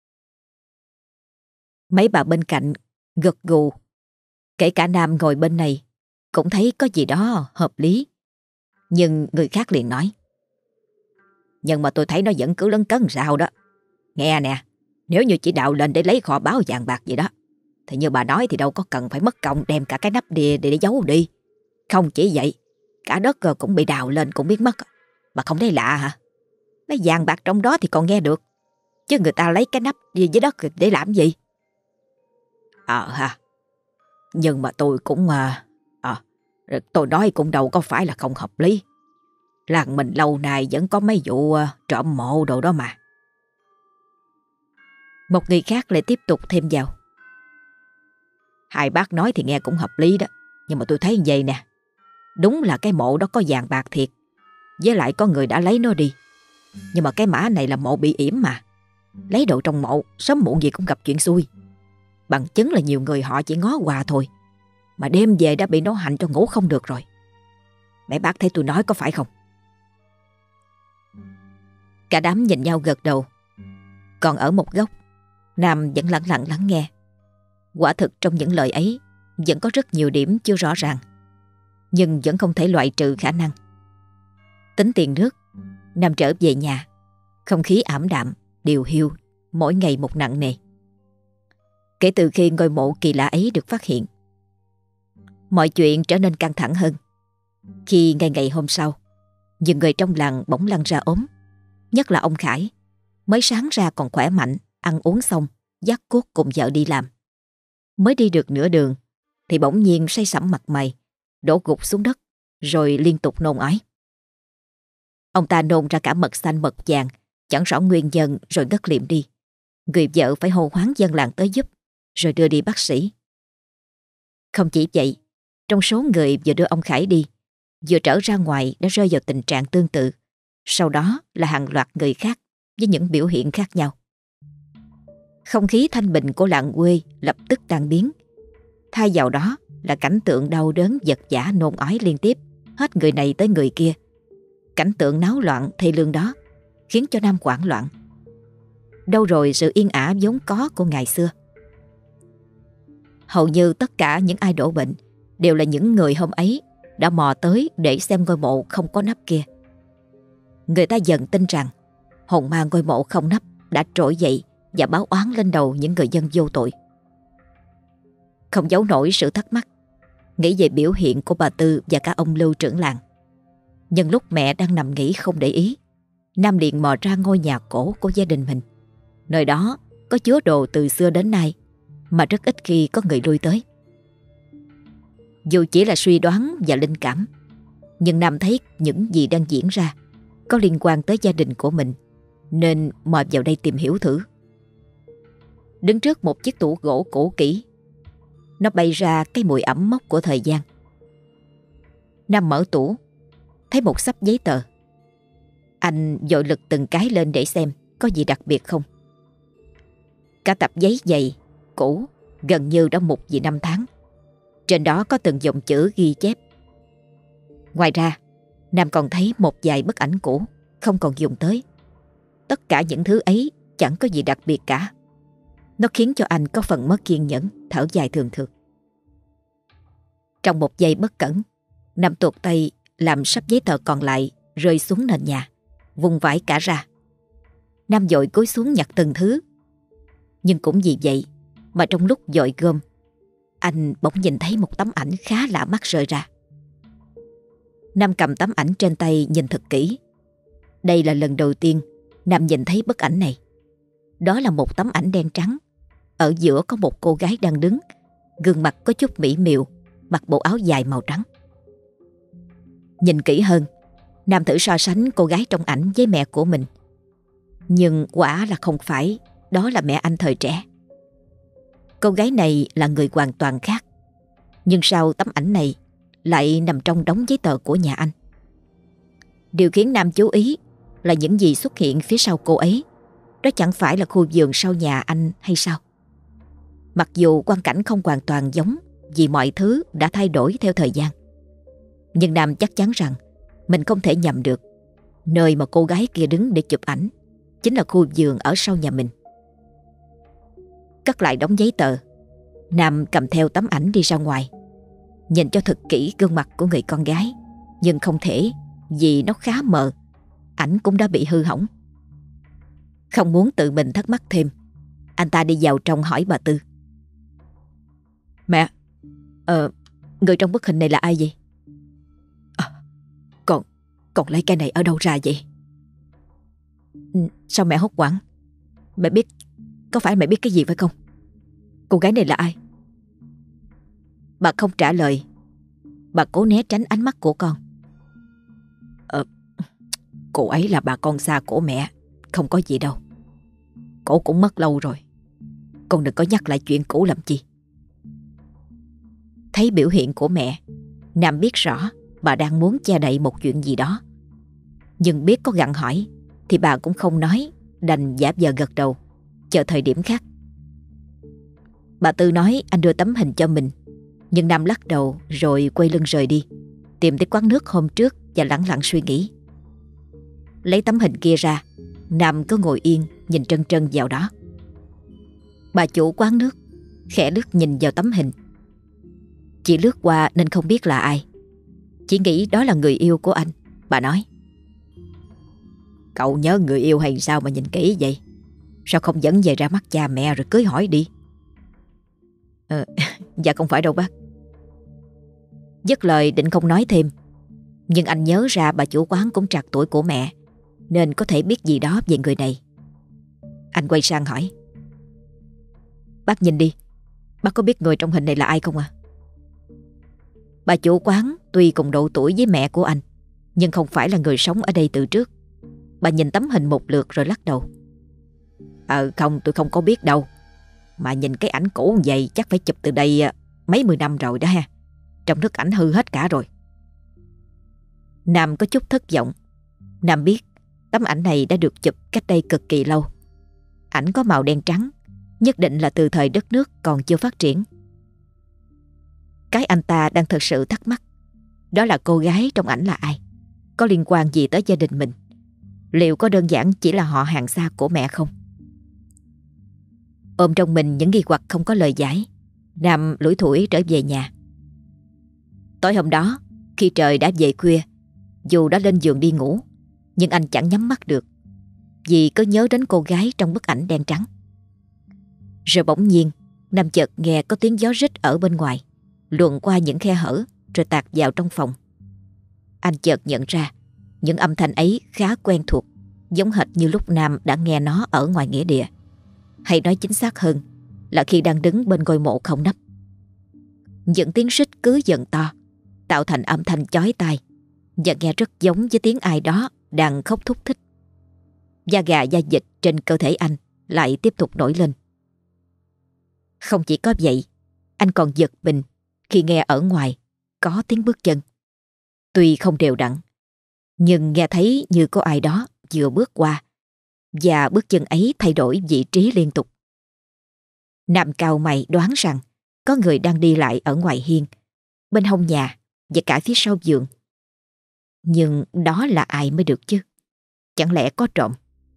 Mấy bà bên cạnh gật gù. Kể cả Nam ngồi bên này cũng thấy có gì đó hợp lý. Nhưng người khác liền nói. Nhưng mà tôi thấy nó vẫn cứ lấn cấn sao đó. Nghe nè, nếu như chỉ đào lên để lấy kho báu vàng bạc gì đó, thì như bà nói thì đâu có cần phải mất công đem cả cái nắp đìa để, để giấu đi. Không chỉ vậy, cả đất cũng bị đào lên cũng biến mất. Bà không thấy lạ hả? Lấy vàng bạc trong đó thì còn nghe được, chứ người ta lấy cái nắp gì dưới đất để làm gì? Ờ ha. Nhưng mà tôi cũng à, à, tôi nói cũng đâu có phải là không hợp lý. Làng mình lâu nay vẫn có mấy vụ uh, trộm mộ đồ đó mà. Một người khác lại tiếp tục thêm vào. Hai bác nói thì nghe cũng hợp lý đó, nhưng mà tôi thấy như vậy nè. Đúng là cái mộ đó có vàng bạc thiệt, với lại có người đã lấy nó đi. Nhưng mà cái mã này là mộ bị yểm mà. Lấy đồ trong mộ sớm muộn gì cũng gặp chuyện xui. Bằng chứng là nhiều người họ chỉ ngó qua thôi, mà đêm về đã bị nó hành cho ngủ không được rồi. Mấy bác thấy tôi nói có phải không? Cả đám nhìn nhau gật đầu. Còn ở một góc, Nam vẫn lặng lặng lắng nghe. Quả thực trong những lời ấy vẫn có rất nhiều điểm chưa rõ ràng, nhưng vẫn không thể loại trừ khả năng. Tính tiền nước, Nam trở về nhà. Không khí ảm đạm, điều hiu, mỗi ngày một nặng nề. Kể từ khi ngôi mộ kỳ lạ ấy được phát hiện, mọi chuyện trở nên căng thẳng hơn. Khi ngày ngày hôm sau, nhiều người trong làng bỗng lăn ra ốm. Nhất là ông Khải, mới sáng ra còn khỏe mạnh, ăn uống xong, dắt cuốc cùng vợ đi làm. Mới đi được nửa đường thì bỗng nhiên say sẩm mặt mày, đổ gục xuống đất, rồi liên tục nôn ói. Ông ta nôn ra cả mật xanh mật vàng, chẳng rõ nguyên nhân, rồi ngất liệm đi. Người vợ phải hô hoán dân làng tới giúp, rồi đưa đi bác sĩ. Không chỉ vậy, trong số người vừa đưa ông Khải đi, vừa trở ra ngoài đã rơi vào tình trạng tương tự. Sau đó là hàng loạt người khác với những biểu hiện khác nhau. Không khí thanh bình của làng quê lập tức tan biến. Thay vào đó là cảnh tượng đau đớn vật vã nôn ói liên tiếp. hết người này tới người kia. Cảnh tượng náo loạn thê lương đó khiến cho Nam hoảng loạn. Đâu rồi sự yên ả vốn có của ngày xưa? Hầu như tất cả những ai đổ bệnh đều là những người hôm ấy đã mò tới để xem ngôi mộ không có nắp kia. Người ta dần tin rằng hồn ma ngôi mộ không nắp đã trỗi dậy và báo oán lên đầu những người dân vô tội. Không giấu nổi sự thắc mắc, nghĩ về biểu hiện của bà Tư và cả ông Lưu trưởng làng. Nhưng lúc mẹ đang nằm nghỉ không để ý, Nam liền mò ra ngôi nhà cổ của gia đình mình. Nơi đó có chứa đồ từ xưa đến nay mà rất ít khi có người lui tới. Dù chỉ là suy đoán và linh cảm, nhưng Nam thấy những gì đang diễn ra có liên quan tới gia đình của mình, nên mò vào đây tìm hiểu thử. Đứng trước một chiếc tủ gỗ cũ kỹ, nó bay ra cái mùi ẩm mốc của thời gian. Nam mở tủ, thấy một xấp giấy tờ. Anh vội lật từng cái lên để xem có gì đặc biệt không. Cả tập giấy dày, cũ, gần như đã mục vì năm tháng. Trên đó có từng dòng chữ ghi chép. Ngoài ra, Nam còn thấy một vài bức ảnh cũ không còn dùng tới. Tất cả những thứ ấy chẳng có gì đặc biệt cả. Nó khiến cho anh có phần mất kiên nhẫn, thở dài thường thường. Trong một giây bất cẩn, Nam tuột tay làm sắp giấy tờ còn lại rơi xuống nền nhà, vung vãi cả ra. Nam vội cúi xuống nhặt từng thứ. Nhưng cũng vì vậy mà trong lúc vội gom, anh bỗng nhìn thấy một tấm ảnh khá lạ mắt rơi ra. Nam cầm tấm ảnh trên tay nhìn thật kỹ. Đây là lần đầu tiên Nam nhìn thấy bức ảnh này. Đó là một tấm ảnh đen trắng. Ở giữa có một cô gái đang đứng, gương mặt có chút mỹ miều, mặc bộ áo dài màu trắng. Nhìn kỹ hơn, Nam thử so sánh cô gái trong ảnh với mẹ của mình. Nhưng quả là không phải, đó là mẹ anh thời trẻ. Cô gái này là người hoàn toàn khác. Nhưng sao tấm ảnh này lại nằm trong đống giấy tờ của nhà anh? Điều khiến Nam chú ý là những gì xuất hiện phía sau cô ấy. Đó chẳng phải là khu vườn sau nhà anh hay sao? Mặc dù quang cảnh không hoàn toàn giống vì mọi thứ đã thay đổi theo thời gian, nhưng Nam chắc chắn rằng mình không thể nhầm được. Nơi mà cô gái kia đứng để chụp ảnh chính là khu vườn ở sau nhà mình. Cất lại đống giấy tờ, Nam cầm theo tấm ảnh đi ra ngoài. Nhìn cho thật kỹ gương mặt của người con gái, nhưng không thể vì nó khá mờ. Ảnh cũng đã bị hư hỏng. Không muốn tự mình thắc mắc thêm, anh ta đi vào trong hỏi bà Tư. Mẹ, ờ, người trong bức hình này là ai vậy? À, con, con lấy cái này ở đâu ra vậy? Sao mẹ hốt hoảng? Mẹ biết, có phải mẹ biết cái gì phải không? Cô gái này là ai? Bà không trả lời. Bà cố né tránh ánh mắt của con. Ờ, cô ấy là bà con xa của mẹ, không có gì đâu. Cổ cũng mất lâu rồi. Con đừng có nhắc lại chuyện cũ làm chi. Thấy biểu hiện của mẹ, Nam biết rõ bà đang muốn che đậy một chuyện gì đó. Nhưng biết có gặng hỏi thì bà cũng không nói, đành giả vờ gật đầu, chờ thời điểm khác. Bà Tư nói anh đưa tấm hình cho mình, nhưng Nam lắc đầu rồi quay lưng rời đi, tìm tới quán nước hôm trước và lẳng lặng suy nghĩ. Lấy tấm hình kia ra, Nam cứ ngồi yên nhìn trân trân vào đó. Bà chủ quán nước khẽ lướt nhìn vào tấm hình. Chỉ lướt qua nên không biết là ai, chỉ nghĩ đó là người yêu của anh. Bà nói: Cậu nhớ người yêu hay sao mà nhìn kỹ vậy? Sao không dẫn về ra mắt cha mẹ rồi cưới hỏi đi? Ờ, dạ không phải đâu bác. Dứt lời định không nói thêm, nhưng anh nhớ ra bà chủ quán cũng trạc tuổi của mẹ, nên có thể biết gì đó về người này. Anh quay sang hỏi: Bác nhìn đi, bác có biết người trong hình này là ai không à? Bà chủ quán tuy cùng độ tuổi với mẹ của anh, nhưng không phải là người sống ở đây từ trước. Bà nhìn tấm hình một lượt rồi lắc đầu. Ờ không, tôi không có biết đâu. Mà nhìn cái ảnh cũ vậy chắc phải chụp từ đây mấy mươi năm rồi đó ha. Trong nước ảnh hư hết cả rồi. Nam có chút thất vọng. Nam biết tấm ảnh này đã được chụp cách đây cực kỳ lâu. Ảnh có màu đen trắng, nhất định là từ thời đất nước còn chưa phát triển. Cái anh ta đang thật sự thắc mắc, Đó là cô gái trong ảnh là ai? Có liên quan gì tới gia đình mình? Liệu có đơn giản chỉ là họ hàng xa của mẹ không? Ôm trong mình những nghi hoặc không có lời giải, Nam lủi thủi trở về nhà. Tối hôm đó, khi trời đã về khuya, dù đã lên giường đi ngủ, nhưng anh chẳng nhắm mắt được, vì cứ nhớ đến cô gái trong bức ảnh đen trắng. Rồi bỗng nhiên, Nam chợt nghe có tiếng gió rít ở bên ngoài, luồn qua những khe hở rồi tạt vào trong phòng. Anh chợt nhận ra những âm thanh ấy khá quen thuộc, giống hệt như lúc Nam đã nghe nó ở ngoài nghĩa địa, hay nói chính xác hơn là khi đang đứng bên ngôi mộ không nắp. Những tiếng rít cứ dần to, tạo thành âm thanh chói tai, và nghe rất giống với tiếng ai đó đang khóc thúc thích. Da gà da vịt trên cơ thể anh lại tiếp tục nổi lên. Không chỉ có vậy, anh còn giật mình khi nghe ở ngoài có tiếng bước chân. Tuy không đều đặn, nhưng nghe thấy như có ai đó vừa bước qua, và bước chân ấy thay đổi vị trí liên tục. Nam cau mày đoán rằng có người đang đi lại ở ngoài hiên, bên hông nhà và cả phía sau giường. Nhưng đó là ai mới được chứ? Chẳng lẽ có trộm?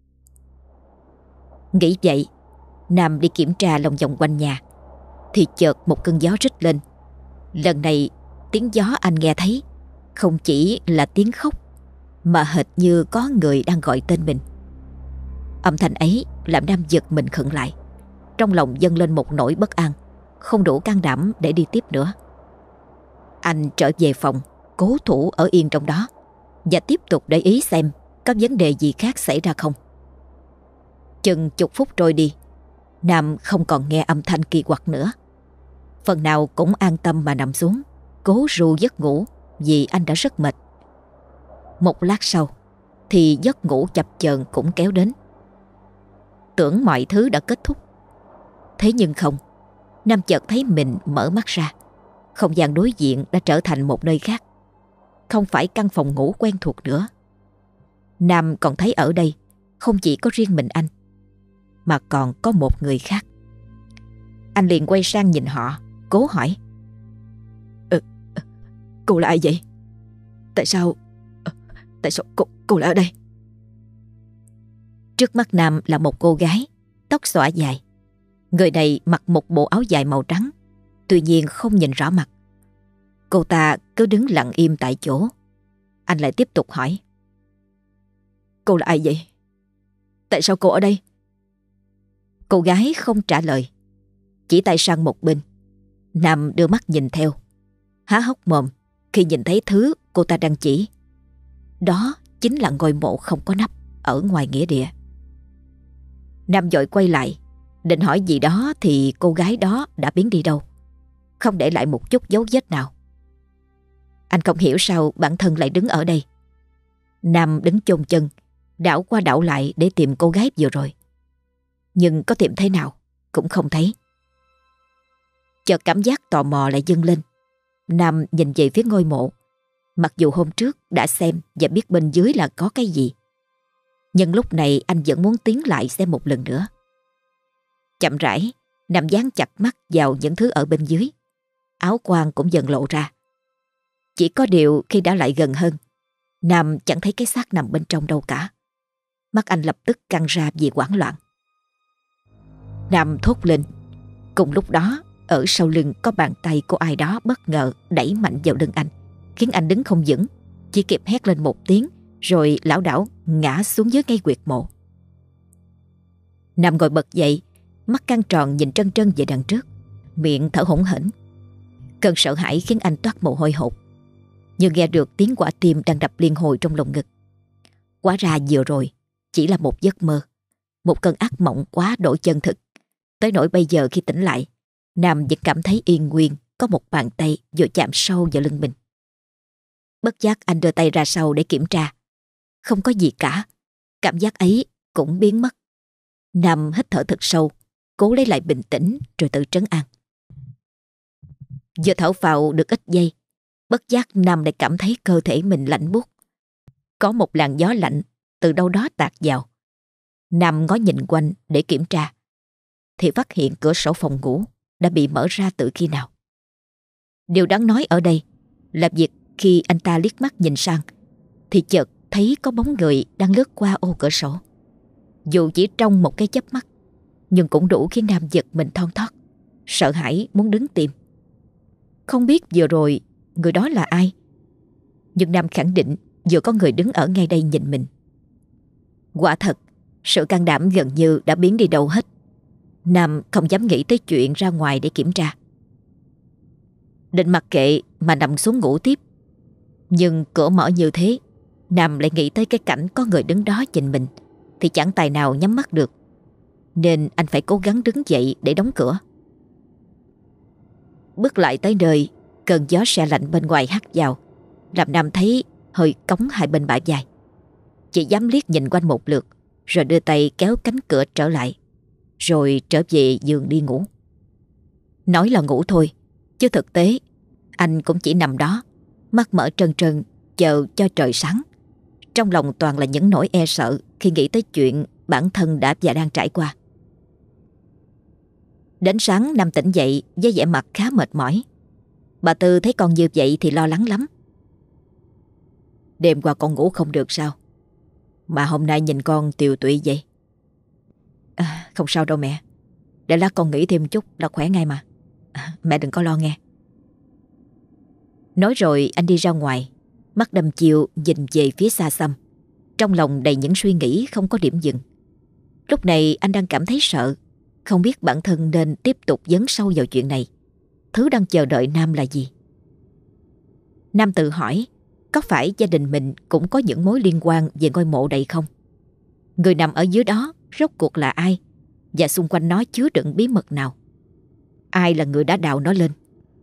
Nghĩ vậy, Nam đi kiểm tra lòng vòng quanh nhà, thì chợt một cơn gió rít lên. Lần này tiếng gió anh nghe thấy không chỉ là tiếng khóc, mà hệt như có người đang gọi tên mình. Âm thanh ấy làm Nam giật mình khựng lại, trong lòng dâng lên một nỗi bất an, không đủ can đảm để đi tiếp nữa. Anh trở về phòng, cố thủ ở yên trong đó và tiếp tục để ý xem có vấn đề gì khác xảy ra không. Chừng chục phút trôi đi, Nam không còn nghe âm thanh kỳ quặc nữa. Phần nào cũng an tâm mà nằm xuống, cố ru giấc ngủ vì anh đã rất mệt. Một lát sau thì giấc ngủ chập chờn cũng kéo đến. Tưởng mọi thứ đã kết thúc. Thế nhưng không, Nam chợt thấy mình mở mắt ra. Không gian đối diện đã trở thành một nơi khác, không phải căn phòng ngủ quen thuộc nữa. Nam còn thấy ở đây không chỉ có riêng mình anh, mà còn có một người khác. Anh liền quay sang nhìn họ, cố hỏi: ừ, Cô là ai vậy? Tại sao Tại sao cô, cô lại ở đây? Trước mắt Nam là một cô gái, tóc xõa dài. Người này mặc một bộ áo dài màu trắng, tuy nhiên không nhìn rõ mặt. Cô ta cứ đứng lặng im tại chỗ. Anh lại tiếp tục hỏi: Cô là ai vậy? Tại sao cô ở đây? Cô gái không trả lời, chỉ tay sang một bên. Nam đưa mắt nhìn theo, há hốc mồm khi nhìn thấy thứ cô ta đang chỉ. Đó chính là ngôi mộ không có nắp ở ngoài nghĩa địa. Nam vội quay lại, định hỏi gì đó thì cô gái đó đã biến đi đâu, không để lại một chút dấu vết nào. Anh không hiểu sao bản thân lại đứng ở đây. Nam đứng chôn chân, đảo qua đảo lại để tìm cô gái vừa rồi. Nhưng có tìm thế nào cũng không thấy. Chợt cảm giác tò mò lại dâng lên. Nam nhìn về phía ngôi mộ. Mặc dù hôm trước đã xem và biết bên dưới là có cái gì, nhưng lúc này anh vẫn muốn tiến lại xem một lần nữa. Chậm rãi, Nam dán chặt mắt vào những thứ ở bên dưới. Áo quan cũng dần lộ ra. Chỉ có điều khi đã lại gần hơn, Nam chẳng thấy cái xác nằm bên trong đâu cả. Mắt anh lập tức căng ra vì hoảng loạn. Nam thốt lên. Cùng lúc đó, ở sau lưng có bàn tay của ai đó bất ngờ đẩy mạnh vào lưng anh, khiến anh đứng không vững, chỉ kịp hét lên một tiếng rồi lảo đảo ngã xuống dưới ngay quyệt mộ. Nam ngồi bật dậy, mắt căng tròn nhìn trân trân về đằng trước, miệng thở hổn hển. Cơn sợ hãi khiến anh toát mồ hôi hột, như nghe được tiếng quả tim đang đập liên hồi trong lồng ngực. Hóa ra vừa rồi chỉ là một giấc mơ, một cơn ác mộng quá đổi chân thực, tới nỗi bây giờ khi tỉnh lại, Nam vẫn cảm thấy yên nguyên có một bàn tay vừa chạm sâu vào lưng mình. Bất giác anh đưa tay ra sau để kiểm tra. Không có gì cả, cảm giác ấy cũng biến mất. Nam hít thở thật sâu, cố lấy lại bình tĩnh rồi tự trấn an. Vừa thở phào được ít giây, bất giác Nam lại cảm thấy cơ thể mình lạnh buốt. Có một làn gió lạnh từ đâu đó tạt vào. Nam ngó nhìn quanh để kiểm tra, thì phát hiện cửa sổ phòng ngủ đã bị mở ra từ khi nào. Điều đáng nói ở đây là việc Khi anh ta liếc mắt nhìn sang thì chợt thấy có bóng người đang lướt qua ô cửa sổ. Dù chỉ trong một cái chớp mắt, nhưng cũng đủ khiến Nam giật mình thon thót, sợ hãi muốn đứng tim. Không biết vừa rồi người đó là ai, nhưng Nam khẳng định vừa có người đứng ở ngay đây nhìn mình. Quả thật, sự can đảm gần như đã biến đi đâu hết. Nam không dám nghĩ tới chuyện ra ngoài để kiểm tra. Định mặc kệ mà nằm xuống ngủ tiếp. Nhưng cửa mở như thế, Nam lại nghĩ tới cái cảnh có người đứng đó nhìn mình thì chẳng tài nào nhắm mắt được, nên anh phải cố gắng đứng dậy để đóng cửa. Bước lại tới nơi, cơn gió se lạnh bên ngoài hắt vào, làm Nam thấy hơi cống hai bên bả vai. Chỉ dám liếc nhìn quanh một lượt, rồi đưa tay kéo cánh cửa trở lại, rồi trở về giường đi ngủ. Nói là ngủ thôi, chứ thực tế anh cũng chỉ nằm đó, mắt mở trân trân chờ cho trời sáng. Trong lòng toàn là những nỗi e sợ khi nghĩ tới chuyện bản thân đã và đang trải qua. Đến sáng Nam tỉnh dậy với vẻ mặt khá mệt mỏi. Bà Tư thấy con như vậy thì lo lắng lắm. Đêm qua con ngủ không được sao? Mà hôm nay nhìn con tiều tụy vậy? À, không sao đâu mẹ. Để lát con nghỉ thêm chút là khỏe ngay mà. À, mẹ đừng có lo nghe. Nói rồi anh đi ra ngoài, mắt đăm chiêu nhìn về phía xa xăm, trong lòng đầy những suy nghĩ không có điểm dừng. Lúc này anh đang cảm thấy sợ, không biết bản thân nên tiếp tục dấn sâu vào chuyện này. Thứ đang chờ đợi Nam là gì? Nam tự hỏi, có phải gia đình mình cũng có những mối liên quan về ngôi mộ đây không? Người nằm ở dưới đó rốt cuộc là ai? Và xung quanh nó chứa đựng bí mật nào? Ai là người đã đào nó lên?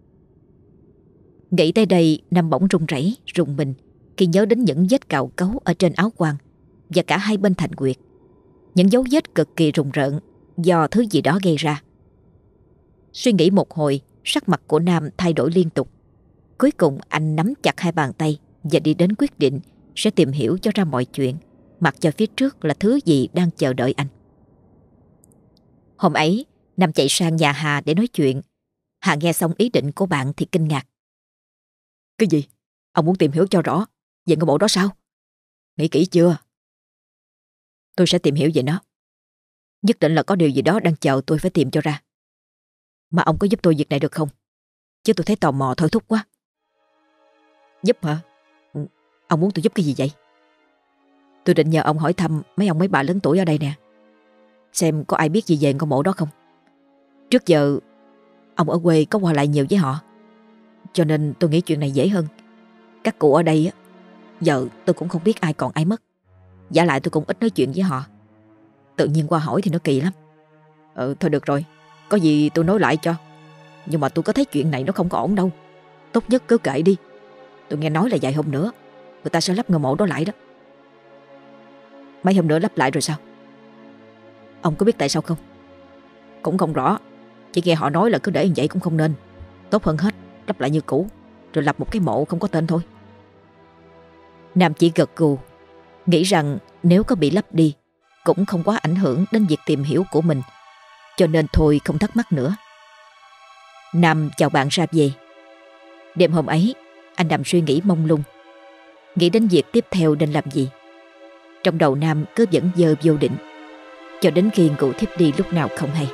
Nghĩ tới đây, Nam bỗng run rẩy, rùng mình khi nhớ đến những vết cào cấu ở trên áo quan và cả hai bên thành quyệt. Những dấu vết cực kỳ rùng rợn do thứ gì đó gây ra. Suy nghĩ một hồi, sắc mặt của Nam thay đổi liên tục. Cuối cùng anh nắm chặt hai bàn tay và đi đến quyết định sẽ tìm hiểu cho ra mọi chuyện, mặc cho phía trước là thứ gì đang chờ đợi anh. Hôm ấy, Nam chạy sang nhà Hà để nói chuyện. Hà nghe xong ý định của bạn thì kinh ngạc. Cái gì? Ông muốn tìm hiểu cho rõ về ngôi mộ đó sao? Nghĩ kỹ chưa? Tôi sẽ tìm hiểu về nó. Nhất định là có điều gì đó đang chờ tôi phải tìm cho ra. Mà ông có giúp tôi việc này được không? Chứ tôi thấy tò mò thôi thúc quá. Giúp hả? Ông muốn tôi giúp cái gì vậy? Tôi định nhờ ông hỏi thăm mấy ông mấy bà lớn tuổi ở đây nè, xem có ai biết gì về ngôi mộ đó không. Trước giờ ông ở quê có qua lại nhiều với họ, cho nên tôi nghĩ chuyện này dễ hơn. Các cụ ở đây giờ tôi cũng không biết ai còn ai mất. Giả lại tôi cũng ít nói chuyện với họ, tự nhiên qua hỏi thì nó kỳ lắm. Ừ thôi được rồi, có gì tôi nói lại cho. Nhưng mà tôi có thấy chuyện này nó không có ổn đâu. Tốt nhất cứ kệ đi. Tôi nghe nói là vài hôm nữa người ta sẽ lắp ngôi mộ đó lại đó. Mấy hôm nữa lắp lại rồi sao? Ông có biết tại sao không? Cũng không rõ, chỉ nghe họ nói là cứ để như vậy cũng không nên. Tốt hơn hết lắp lại như cũ, rồi lập một cái mộ không có tên thôi. Nam chỉ gật gù, nghĩ rằng nếu có bị lấp đi cũng không quá ảnh hưởng đến việc tìm hiểu của mình, cho nên thôi không thắc mắc nữa. Nam chào bạn ra về. Đêm hôm ấy anh nằm suy nghĩ mông lung, nghĩ đến việc tiếp theo nên làm gì. Trong đầu Nam cứ vẫn dơ vô định, cho đến khi ngủ thiếp đi lúc nào không hay.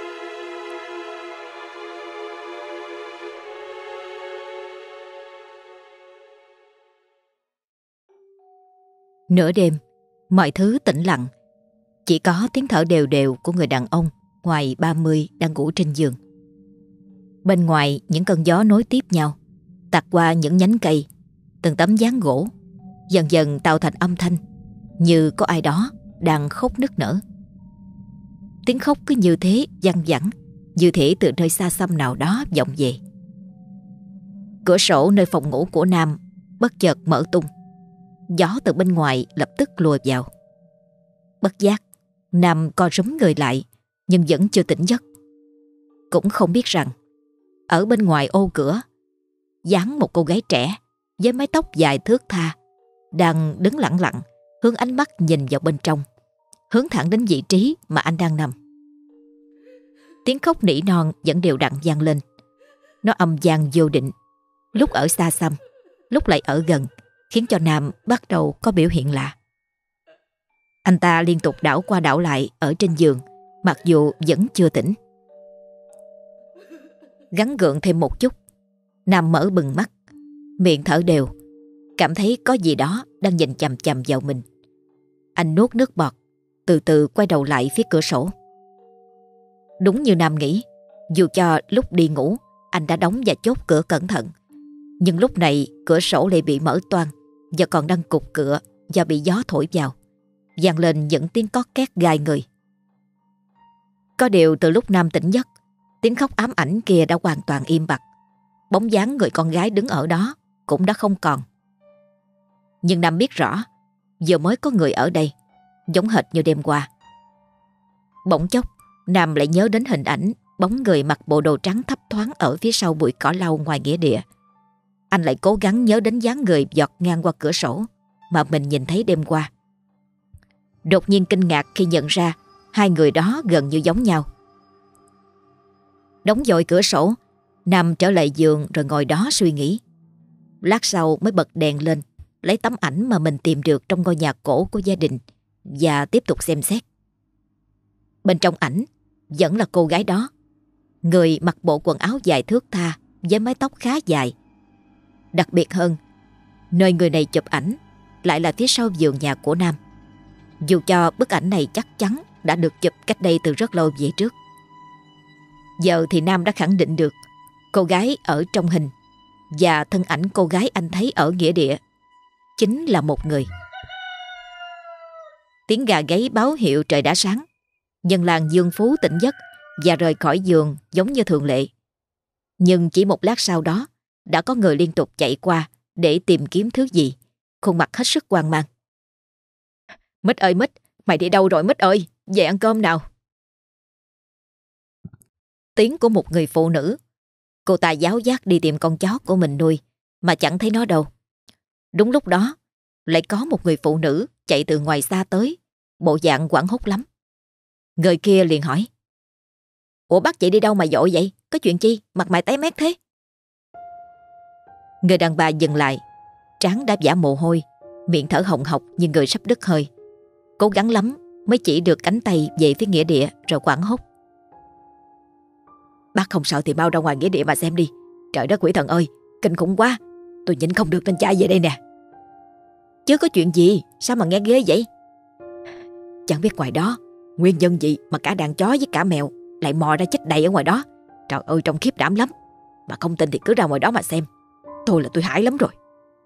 Nửa đêm, mọi thứ tĩnh lặng, chỉ có tiếng thở đều đều của người đàn ông ngoài ba mươi đang ngủ trên giường. Bên ngoài những cơn gió nối tiếp nhau, tạt qua những nhánh cây, từng tấm ván gỗ, dần dần tạo thành âm thanh như có ai đó đang khóc nức nở. Tiếng khóc cứ như thế văng vẳng, như thể từ nơi xa xăm nào đó vọng về. Cửa sổ nơi phòng ngủ của Nam bất chợt mở tung, gió từ bên ngoài lập tức lùa vào. Bất giác Nam co rúm người lại, nhưng vẫn chưa tỉnh giấc. Cũng không biết rằng ở bên ngoài ô cửa dáng một cô gái trẻ với mái tóc dài thướt tha đang đứng lặng lặng, hướng ánh mắt nhìn vào bên trong, hướng thẳng đến vị trí mà anh đang nằm. Tiếng khóc nỉ non vẫn đều đặn vang lên. Nó âm vang vô định, lúc ở xa xăm, lúc lại ở gần, khiến cho Nam bắt đầu có biểu hiện lạ. Anh ta liên tục đảo qua đảo lại ở trên giường, mặc dù vẫn chưa tỉnh. Gắng gượng thêm một chút, Nam mở bừng mắt, miệng thở đều, cảm thấy có gì đó đang nhìn chằm chằm vào mình. Anh nuốt nước bọt, từ từ quay đầu lại phía cửa sổ. Đúng như Nam nghĩ, dù cho lúc đi ngủ anh đã đóng và chốt cửa cẩn thận, nhưng lúc này cửa sổ lại bị mở toang và còn đang cục cửa và bị gió thổi vào, vang lên những tiếng cót két gai người. Có điều từ lúc Nam tỉnh giấc, tiếng khóc ám ảnh kia đã hoàn toàn im bặt. Bóng dáng người con gái đứng ở đó cũng đã không còn. Nhưng Nam biết rõ, giờ mới có người ở đây, giống hệt như đêm qua. Bỗng chốc, Nam lại nhớ đến hình ảnh bóng người mặc bộ đồ trắng thấp thoáng ở phía sau bụi cỏ lau ngoài nghĩa địa. Anh lại cố gắng nhớ đến dáng người giọt ngang qua cửa sổ mà mình nhìn thấy đêm qua. Đột nhiên kinh ngạc khi nhận ra hai người đó gần như giống nhau. Đóng dội cửa sổ, Nam trở lại giường rồi ngồi đó suy nghĩ. Lát sau mới bật đèn lên, lấy tấm ảnh mà mình tìm được trong ngôi nhà cổ của gia đình và tiếp tục xem xét. Bên trong ảnh vẫn là cô gái đó, người mặc bộ quần áo dài thướt tha với mái tóc khá dài. Đặc biệt hơn, nơi người này chụp ảnh lại là phía sau vườn nhà của Nam. Dù cho bức ảnh này chắc chắn đã được chụp cách đây từ rất lâu về trước. Giờ thì Nam đã khẳng định được cô gái ở trong hình và thân ảnh cô gái anh thấy ở nghĩa địa chính là một người. Tiếng gà gáy báo hiệu trời đã sáng. Dân làng Dương Phú tỉnh giấc và rời khỏi giường giống như thường lệ. Nhưng chỉ một lát sau đó đã có người liên tục chạy qua để tìm kiếm thứ gì, khuôn mặt hết sức hoang mang. Mít ơi Mít, mày đi đâu rồi Mít ơi, về ăn cơm nào. Tiếng của một người phụ nữ. Cô ta giáo giác đi tìm con chó của mình nuôi mà chẳng thấy nó đâu. Đúng lúc đó lại có một người phụ nữ chạy từ ngoài xa tới, bộ dạng hoảng hốt lắm. Người kia liền hỏi: Ủa bác chị đi đâu mà vội vậy? Có chuyện chi? Mặt mày tái mét thế? Người đàn bà dừng lại, trán đã vã mồ hôi, miệng thở hồng hộc như người sắp đứt hơi. Cố gắng lắm mới chỉ được cánh tay về phía nghĩa địa rồi hoảng hốt. Bác không sợ thì mau ra ngoài nghĩa địa mà xem đi. Trời đất quỷ thần ơi, kinh khủng quá. Tôi nhịn không được nên chạy về đây nè. Chứ có chuyện gì? Sao mà nghe ghê vậy? Chẳng biết ngoài đó nguyên nhân gì mà cả đàn chó với cả mèo lại mò ra chết đầy ở ngoài đó. Trời ơi, trông khiếp đảm lắm. Mà không tin thì cứ ra ngoài đó mà xem. Tôi là tôi hãi lắm rồi.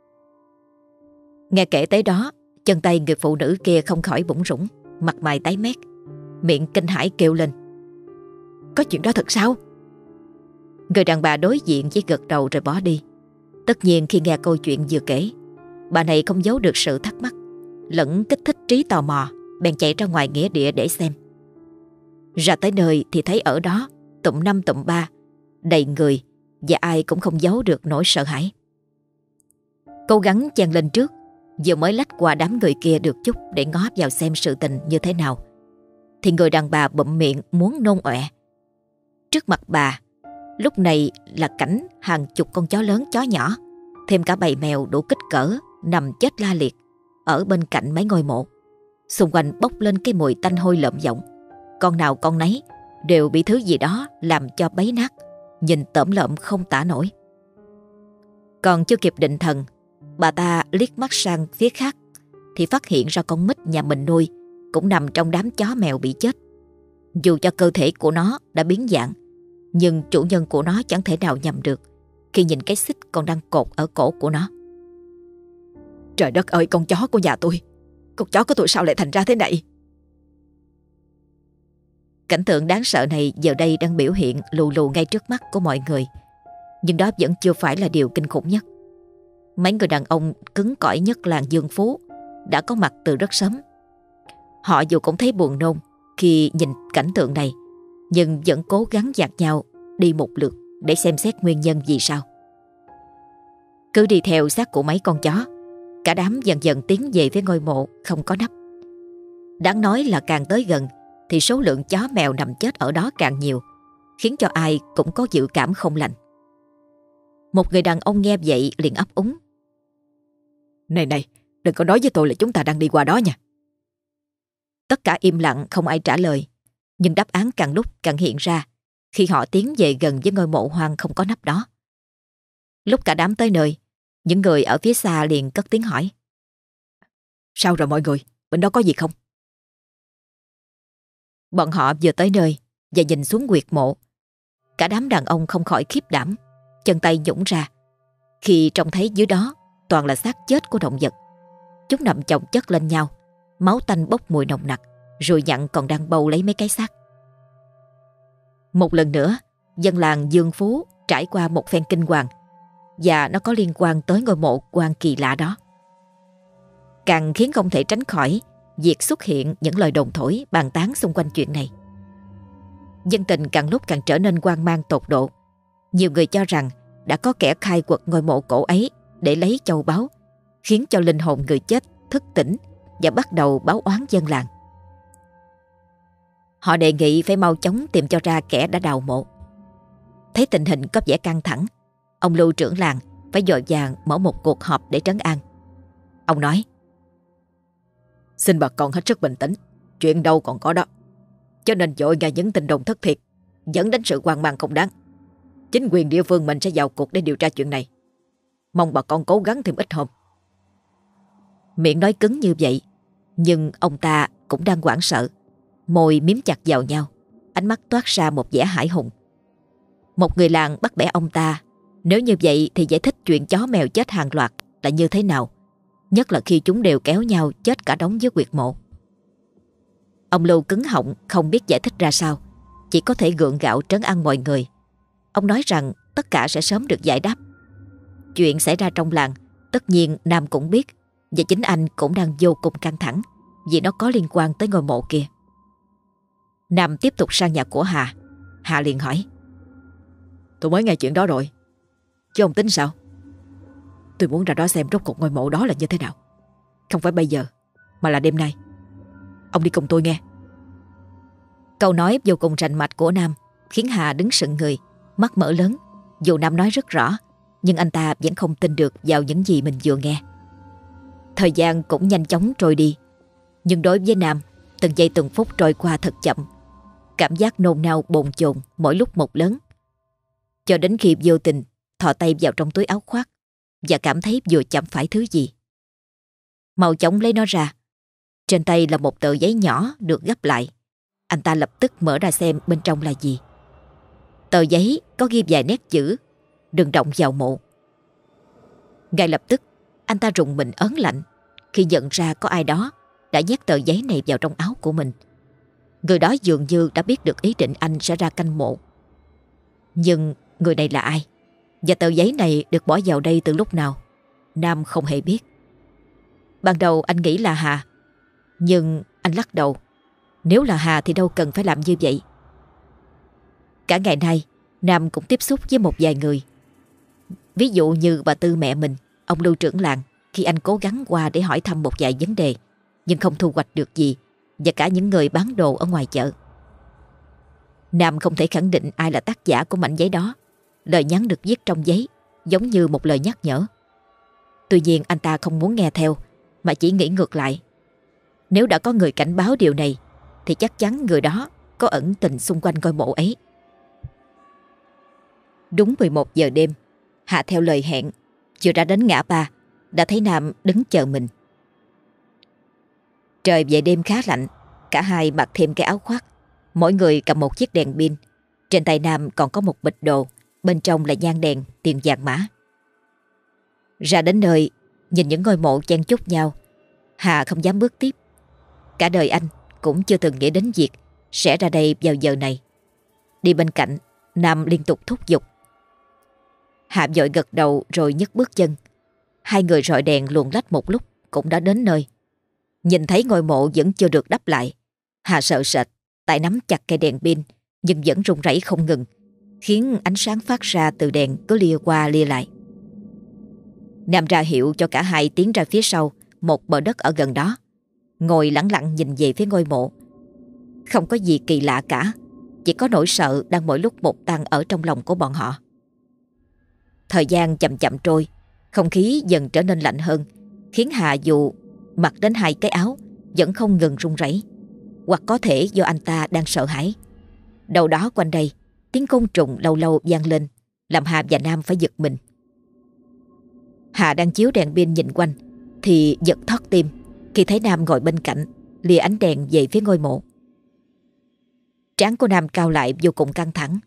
Nghe kể tới đó, chân tay người phụ nữ kia không khỏi bủn rủn, mặt mày tái mét, miệng kinh hãi kêu lên: Có chuyện đó thật sao? Người đàn bà đối diện chỉ gật đầu rồi bỏ đi. Tất nhiên khi nghe câu chuyện vừa kể, bà này không giấu được sự thắc mắc lẫn kích thích trí tò mò, bèn chạy ra ngoài nghĩa địa để xem. Ra tới nơi thì thấy ở đó tụm năm tụm ba, đầy người, và ai cũng không giấu được nỗi sợ hãi. Cố gắng chen lên trước, vừa mới lách qua đám người kia được chút để ngó vào xem sự tình như thế nào, thì người đàn bà bụm miệng muốn nôn ọe. Trước mặt bà lúc này là cảnh hàng chục con chó lớn chó nhỏ, thêm cả bầy mèo đủ kích cỡ nằm chết la liệt ở bên cạnh mấy ngôi mộ. Xung quanh bốc lên cái mùi tanh hôi lợm giọng, con nào con nấy đều bị thứ gì đó làm cho bấy nát, nhìn tởm lợm không tả nổi. Còn chưa kịp định thần, bà ta liếc mắt sang phía khác thì phát hiện ra con Mít nhà mình nuôi cũng nằm trong đám chó mèo bị chết. Dù cho cơ thể của nó đã biến dạng, nhưng chủ nhân của nó chẳng thể nào nhầm được khi nhìn cái xích còn đang cột ở cổ của nó. Trời đất ơi, con chó của nhà tôi, con chó của tôi sao lại thành ra thế này? Cảnh tượng đáng sợ này giờ đây đang biểu hiện lù lù ngay trước mắt của mọi người. Nhưng đó vẫn chưa phải là điều kinh khủng nhất. Mấy người đàn ông cứng cỏi nhất làng Dương Phú đã có mặt từ rất sớm. Họ dù cũng thấy buồn nôn khi nhìn cảnh tượng này, nhưng vẫn cố gắng dạt nhau đi một lượt để xem xét nguyên nhân vì sao. Cứ đi theo xác của mấy con chó, cả đám dần dần tiến về phía ngôi mộ không có nắp. Đáng nói là càng tới gần thì số lượng chó mèo nằm chết ở đó càng nhiều, khiến cho ai cũng có dự cảm không lành. Một người đàn ông nghe vậy liền ấp úng: Này này, đừng có nói với tôi là chúng ta đang đi qua đó nha. Tất cả im lặng không ai trả lời. Nhưng đáp án càng lúc càng hiện ra khi họ tiến về gần với ngôi mộ hoang không có nắp đó. Lúc cả đám tới nơi, những người ở phía xa liền cất tiếng hỏi: Sao rồi mọi người? Bên đó có gì không? Bọn họ vừa tới nơi và nhìn xuống huyệt mộ, cả đám đàn ông không khỏi khiếp đảm, chân tay nhũn ra khi trông thấy dưới đó toàn là xác chết của động vật. Chúng nằm chồng chất lên nhau, máu tanh bốc mùi nồng nặc, rồi nhặn còn đang bầu lấy mấy cái xác. Một lần nữa, dân làng Dương Phú trải qua một phen kinh hoàng, và nó có liên quan tới ngôi mộ quan kỳ lạ đó. Càng khiến không thể tránh khỏi việc xuất hiện những lời đồn thổi bàn tán xung quanh chuyện này. Dân tình càng lúc càng trở nên hoang mang tột độ. Nhiều người cho rằng đã có kẻ khai quật ngôi mộ cổ ấy để lấy châu báu, khiến cho linh hồn người chết thức tỉnh và bắt đầu báo oán dân làng. Họ đề nghị phải mau chóng tìm cho ra kẻ đã đào mộ. Thấy tình hình có vẻ căng thẳng, ông Lưu trưởng làng phải vội vàng mở một cuộc họp để trấn an. Ông nói: Xin bà con hết sức bình tĩnh, chuyện đâu còn có đó. Cho nên vội nghe những tin đồn thất thiệt dẫn đến sự hoang mang không đáng. Chính quyền địa phương mình sẽ vào cuộc để điều tra chuyện này. Mong bà con cố gắng thêm ít hôm. Miệng nói cứng như vậy, nhưng ông ta cũng đang hoảng sợ, môi miếm chặt vào nhau, ánh mắt toát ra một vẻ hãi hùng. Một người làng bắt bẻ ông ta, nếu như vậy thì giải thích chuyện chó mèo chết hàng loạt là như thế nào, nhất là khi chúng đều kéo nhau chết cả đống dưới huyệt mộ. Ông Lưu cứng họng không biết giải thích ra sao, chỉ có thể gượng gạo trấn an mọi người. Ông nói rằng tất cả sẽ sớm được giải đáp. Chuyện xảy ra trong làng tất nhiên Nam cũng biết, và chính anh cũng đang vô cùng căng thẳng vì nó có liên quan tới ngôi mộ kia. Nam tiếp tục sang nhà của Hà. Hà liền hỏi: Tôi mới nghe chuyện đó rồi, chứ ông tính sao? Tôi muốn ra đó xem rốt cuộc ngôi mộ đó là như thế nào. Không phải bây giờ, mà là đêm nay. Ông đi cùng tôi nghe. Câu nói vô cùng rành mạch của Nam khiến Hà đứng sững người, mắt mở lớn. Dù Nam nói rất rõ, nhưng anh ta vẫn không tin được vào những gì mình vừa nghe. Thời gian cũng nhanh chóng trôi đi, nhưng đối với Nam, từng giây từng phút trôi qua thật chậm. Cảm giác nôn nao bồn chồn mỗi lúc một lớn, cho đến khi vô tình thò tay vào trong túi áo khoác và cảm thấy vừa chạm phải thứ gì. Mau chóng lấy nó ra. Trên tay là một tờ giấy nhỏ được gấp lại. Anh ta lập tức mở ra xem bên trong là gì. Tờ giấy có ghi vài nét chữ: đừng động vào mộ. Ngay lập tức anh ta rùng mình ớn lạnh khi nhận ra có ai đó đã nhét tờ giấy này vào trong áo của mình. Người đó dường như đã biết được ý định anh sẽ ra canh mộ. Nhưng người này là ai? Và tờ giấy này được bỏ vào đây từ lúc nào? Nam không hề biết. Ban đầu anh nghĩ là Hà, nhưng anh lắc đầu. Nếu là Hà thì đâu cần phải làm như vậy. Cả ngày nay Nam cũng tiếp xúc với một vài người. Ví dụ như bà Tư mẹ mình, ông Lưu trưởng làng, khi anh cố gắng qua để hỏi thăm một vài vấn đề nhưng không thu hoạch được gì, và cả những người bán đồ ở ngoài chợ. Nam không thể khẳng định ai là tác giả của mảnh giấy đó. Lời nhắn được viết trong giấy giống như một lời nhắc nhở. Tuy nhiên anh ta không muốn nghe theo, mà chỉ nghĩ ngược lại. Nếu đã có người cảnh báo điều này thì chắc chắn người đó có ẩn tình xung quanh ngôi mộ ấy. Đúng mười một giờ đêm, Hạ theo lời hẹn vừa ra đến ngã ba đã thấy Nam đứng chờ mình. Trời về đêm khá lạnh, cả hai mặc thêm cái áo khoác, mỗi người cầm một chiếc đèn pin. Trên tay Nam còn có một bịch đồ, bên trong là nhang đèn, tiền vàng mã. Ra đến nơi, nhìn những ngôi mộ chen chúc nhau, Hà không dám bước tiếp. Cả đời anh cũng chưa từng nghĩ đến việc sẽ ra đây vào giờ này. Đi bên cạnh, Nam liên tục thúc giục. Hà vội gật đầu rồi nhấc bước chân. Hai người rọi đèn luồn lách một lúc cũng đã đến nơi. Nhìn thấy ngôi mộ vẫn chưa được đắp lại, Hà sợ sệt, tay nắm chặt cây đèn pin nhưng vẫn rung rẩy không ngừng, khiến ánh sáng phát ra từ đèn cứ lia qua lia lại. Nam ra hiệu cho cả hai tiến ra phía sau một bờ đất ở gần đó, ngồi lẳng lặng nhìn về phía ngôi mộ. Không có gì kỳ lạ cả, chỉ có nỗi sợ đang mỗi lúc một tăng ở trong lòng của bọn họ. Thời gian chậm chậm trôi, không khí dần trở nên lạnh hơn, khiến Hà dù mặc đến hai cái áo vẫn không ngừng run rẩy. Hoặc có thể do anh ta đang sợ hãi. Đâu đó quanh đây, tiếng côn trùng lâu lâu vang lên, làm Hà và Nam phải giật mình. Hà đang chiếu đèn pin nhìn quanh thì giật thót tim khi thấy Nam ngồi bên cạnh, lìa ánh đèn về phía ngôi mộ. Trán của Nam cau lại vô cùng căng thẳng.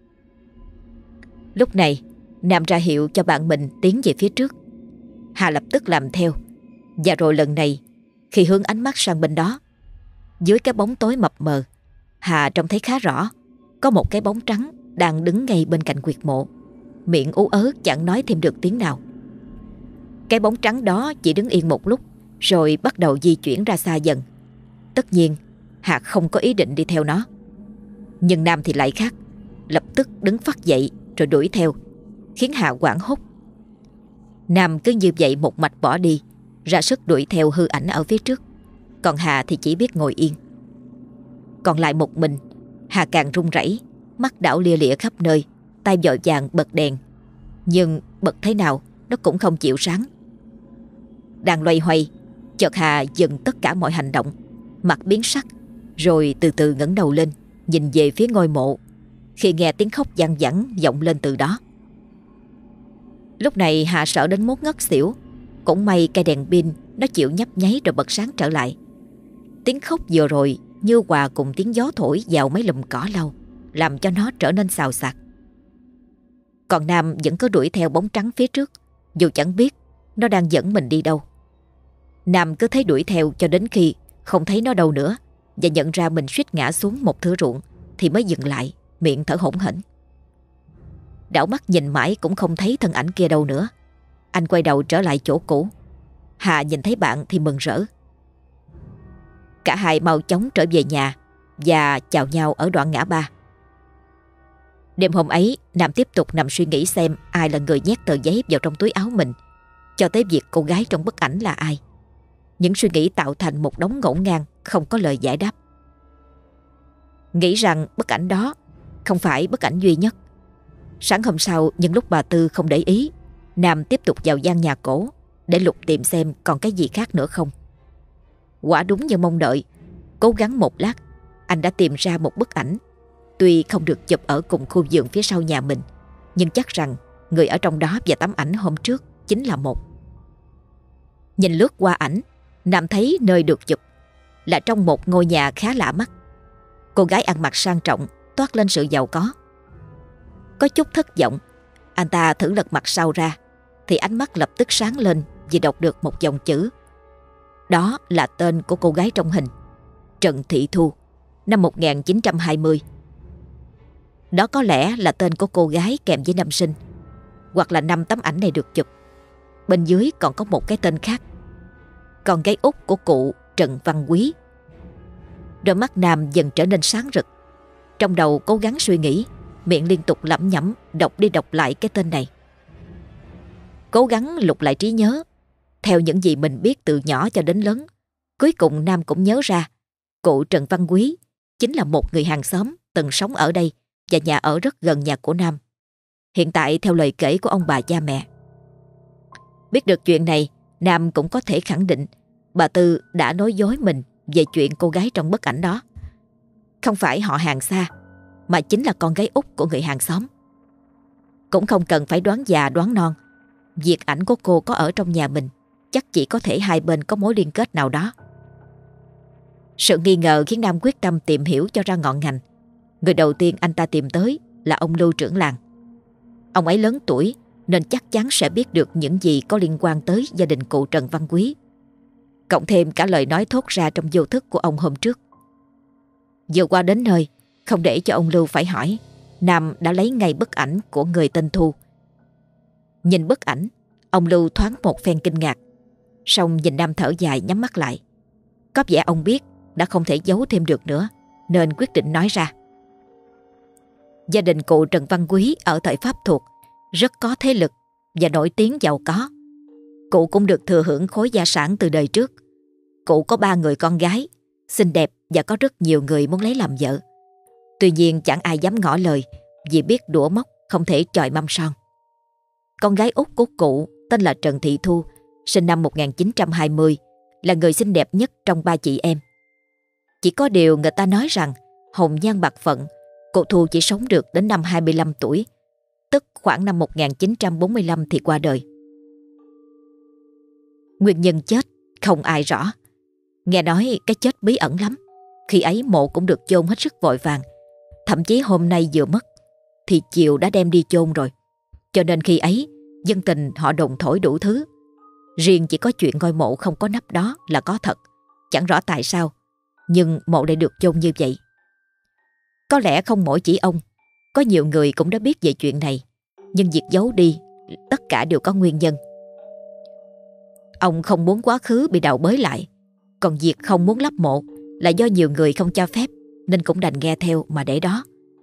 Lúc này, Nam ra hiệu cho bạn mình tiến về phía trước. Hà lập tức làm theo. Và rồi lần này, khi hướng ánh mắt sang bên đó, dưới cái bóng tối mập mờ, Hà trông thấy khá rõ có một cái bóng trắng đang đứng ngay bên cạnh huyệt mộ, miệng ú ớ chẳng nói thêm được tiếng nào. Cái bóng trắng đó chỉ đứng yên một lúc rồi bắt đầu di chuyển ra xa dần. Tất nhiên Hà không có ý định đi theo nó. Nhưng Nam thì lại khác, lập tức đứng phắt dậy rồi đuổi theo, khiến Hà hoảng hốt. Nam cứ như vậy một mạch bỏ đi, ra sức đuổi theo hư ảnh ở phía trước. Còn Hà thì chỉ biết ngồi yên. Còn lại một mình, Hà càng run rẩy, mắt đảo lia lịa khắp nơi, tay vội vàng bật đèn. Nhưng bật thế nào nó cũng không chịu sáng. Đang loay hoay, chợt Hà dừng tất cả mọi hành động, mặt biến sắc, rồi từ từ ngẩng đầu lên, nhìn về phía ngôi mộ, khi nghe tiếng khóc văng vẳng vọng lên từ đó. Lúc này Hà sợ đến muốn ngất xỉu. Cũng may cây đèn pin nó chịu nhấp nháy rồi bật sáng trở lại. Tiếng khóc vừa rồi như hòa cùng tiếng gió thổi vào mấy lùm cỏ lau, làm cho nó trở nên xào xạc. Còn Nam vẫn cứ đuổi theo bóng trắng phía trước, dù chẳng biết nó đang dẫn mình đi đâu. Nam cứ thấy đuổi theo cho đến khi không thấy nó đâu nữa, và nhận ra mình suýt ngã xuống một thửa ruộng thì mới dừng lại, miệng thở hổn hển. Đảo mắt nhìn mãi cũng không thấy thân ảnh kia đâu nữa. Anh quay đầu trở lại chỗ cũ. Hà nhìn thấy bạn thì mừng rỡ. Cả hai mau chóng trở về nhà và chào nhau ở đoạn ngã ba. Đêm hôm ấy, Nam tiếp tục nằm suy nghĩ xem ai là người nhét tờ giấy vào trong túi áo mình, cho tới việc cô gái trong bức ảnh là ai. Những suy nghĩ tạo thành một đống ngổn ngang, không có lời giải đáp. Nghĩ rằng bức ảnh đó không phải bức ảnh duy nhất. Sáng hôm sau, nhân lúc bà Tư không để ý, Nam tiếp tục vào gian nhà cổ để lục tìm xem còn cái gì khác nữa không. Quả đúng như mong đợi, cố gắng một lát, anh đã tìm ra một bức ảnh. Tuy không được chụp ở cùng khu vườn phía sau nhà mình, nhưng chắc rằng người ở trong đó và tấm ảnh hôm trước chính là một. Nhìn lướt qua ảnh, Nam thấy nơi được chụp là trong một ngôi nhà khá lạ mắt. Cô gái ăn mặc sang trọng, toát lên sự giàu có. Có chút thất vọng, anh ta thử lật mặt sau ra thì ánh mắt lập tức sáng lên vì đọc được một dòng chữ. Đó là tên của cô gái trong hình, Trần Thị Thu, năm một nghìn chín trăm hai mươi. Đó có lẽ là tên của cô gái kèm với năm sinh, hoặc là năm tấm ảnh này được chụp. Bên dưới còn có một cái tên khác, con gái út của cụ Trần Văn Quý. Đôi mắt Nam dần trở nên sáng rực. Trong đầu cố gắng suy nghĩ, miệng liên tục lẩm nhẩm đọc đi đọc lại cái tên này. Cố gắng lục lại trí nhớ theo những gì mình biết từ nhỏ cho đến lớn. Cuối cùng Nam cũng nhớ ra cụ Trần Văn Quý chính là một người hàng xóm từng sống ở đây và nhà ở rất gần nhà của Nam. Hiện tại theo lời kể của ông bà cha mẹ. Biết được chuyện này, Nam cũng có thể khẳng định bà Tư đã nói dối mình về chuyện cô gái trong bức ảnh đó. Không phải họ hàng xa, mà chính là con gái út của người hàng xóm. Cũng không cần phải đoán già đoán non, việc ảnh của cô có ở trong nhà mình chắc chỉ có thể hai bên có mối liên kết nào đó. Sự nghi ngờ khiến Nam quyết tâm tìm hiểu cho ra ngọn ngành. Người đầu tiên anh ta tìm tới là ông Lưu trưởng làng. Ông ấy lớn tuổi nên chắc chắn sẽ biết được những gì có liên quan tới gia đình cụ Trần Văn Quý, cộng thêm cả lời nói thốt ra trong vô thức của ông hôm trước. Vừa qua đến nơi, không để cho ông Lưu phải hỏi, Nam đã lấy ngay bức ảnh của người tên Thu. Nhìn bức ảnh, ông Lưu thoáng một phen kinh ngạc, xong nhìn Nam thở dài nhắm mắt lại. Có vẻ ông biết đã không thể giấu thêm được nữa, nên quyết định nói ra. Gia đình cụ Trần Văn Quý ở thời Pháp thuộc rất có thế lực và nổi tiếng giàu có. Cụ cũng được thừa hưởng khối gia sản từ đời trước. Cụ có ba người con gái, xinh đẹp và có rất nhiều người muốn lấy làm vợ. Tuy nhiên chẳng ai dám ngỏ lời vì biết đũa móc không thể chọi mâm son. Con gái út của cụ tên là Trần Thị Thu sinh năm một nghìn chín trăm hai mươi, là người xinh đẹp nhất trong ba chị em. Chỉ có điều người ta nói rằng hồng nhan bạc phận, cô Thu chỉ sống được đến năm hai mươi lăm tuổi, tức khoảng năm một nghìn chín trăm bốn mươi lăm thì qua đời. Nguyên nhân chết không ai rõ. Nghe nói cái chết bí ẩn lắm. Khi ấy mộ cũng được chôn hết sức vội vàng. Thậm chí hôm nay vừa mất thì chiều đã đem đi chôn rồi. Cho nên khi ấy dân tình họ đồn thổi đủ thứ. Riêng chỉ có chuyện ngôi mộ không có nắp đó là có thật. Chẳng rõ tại sao, nhưng mộ lại được chôn như vậy. Có lẽ không mỗi chỉ ông, có nhiều người cũng đã biết về chuyện này, nhưng việc giấu đi tất cả đều có nguyên nhân. Ông không muốn quá khứ bị đào bới lại, còn việc không muốn lấp mộ là do nhiều người không cho phép, nên cũng đành nghe theo mà để đó.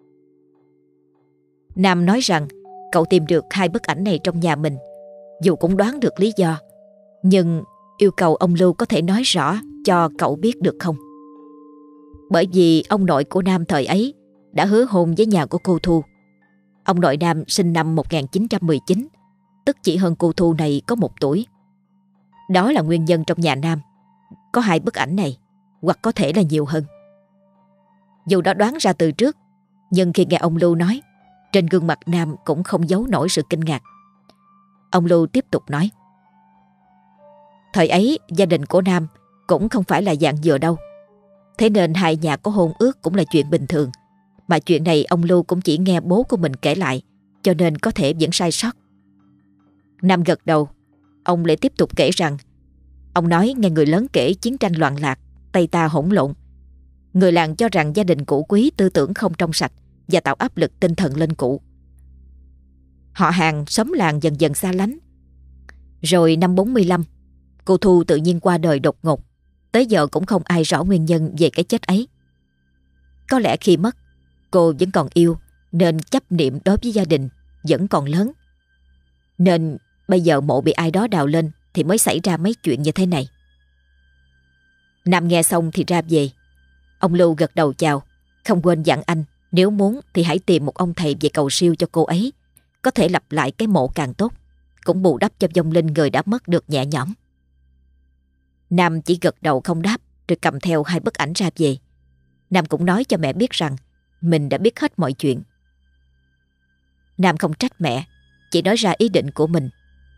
Nam nói rằng cậu tìm được hai bức ảnh này trong nhà mình. Dù cũng đoán được lý do, nhưng yêu cầu ông Lưu có thể nói rõ cho cậu biết được không. Bởi vì ông nội của Nam thời ấy đã hứa hôn với nhà của cô Thu. Ông nội Nam sinh năm một nghìn chín trăm mười chín, tức chỉ hơn cô Thu này có một tuổi. Đó là nguyên nhân trong nhà Nam có hai bức ảnh này, hoặc có thể là nhiều hơn. Dù đã đoán ra từ trước, nhưng khi nghe ông Lưu nói, trên gương mặt Nam cũng không giấu nổi sự kinh ngạc. Ông Lưu tiếp tục nói: thời ấy gia đình của Nam cũng không phải là dạng vừa đâu. Thế nên hai nhà có hôn ước cũng là chuyện bình thường. Mà chuyện này ông Lưu cũng chỉ nghe bố của mình kể lại, cho nên có thể vẫn sai sót. Nam gật đầu. Ông lại tiếp tục kể rằng ông nói nghe người lớn kể chiến tranh loạn lạc, Tây ta hỗn lộn. Người làng cho rằng gia đình cụ Quý tư tưởng không trong sạch và tạo áp lực tinh thần lên cụ. Họ hàng xóm làng dần dần xa lánh. Rồi năm bốn mươi lăm, cô Thu tự nhiên qua đời đột ngột. Tới giờ cũng không ai rõ nguyên nhân về cái chết ấy. Có lẽ khi mất, cô vẫn còn yêu, nên chấp niệm đối với gia đình vẫn còn lớn. Nên bây giờ mộ bị ai đó đào lên thì mới xảy ra mấy chuyện như thế này. Nam nghe xong thì ra về. Ông Lưu gật đầu chào, không quên dặn anh nếu muốn thì hãy tìm một ông thầy về cầu siêu cho cô ấy, có thể lập lại cái mộ càng tốt, cũng bù đắp cho vong linh người đã mất được nhẹ nhõm. Nam chỉ gật đầu không đáp, rồi cầm theo hai bức ảnh ra về. Nam cũng nói cho mẹ biết rằng mình đã biết hết mọi chuyện. Nam không trách mẹ, chỉ nói ra ý định của mình.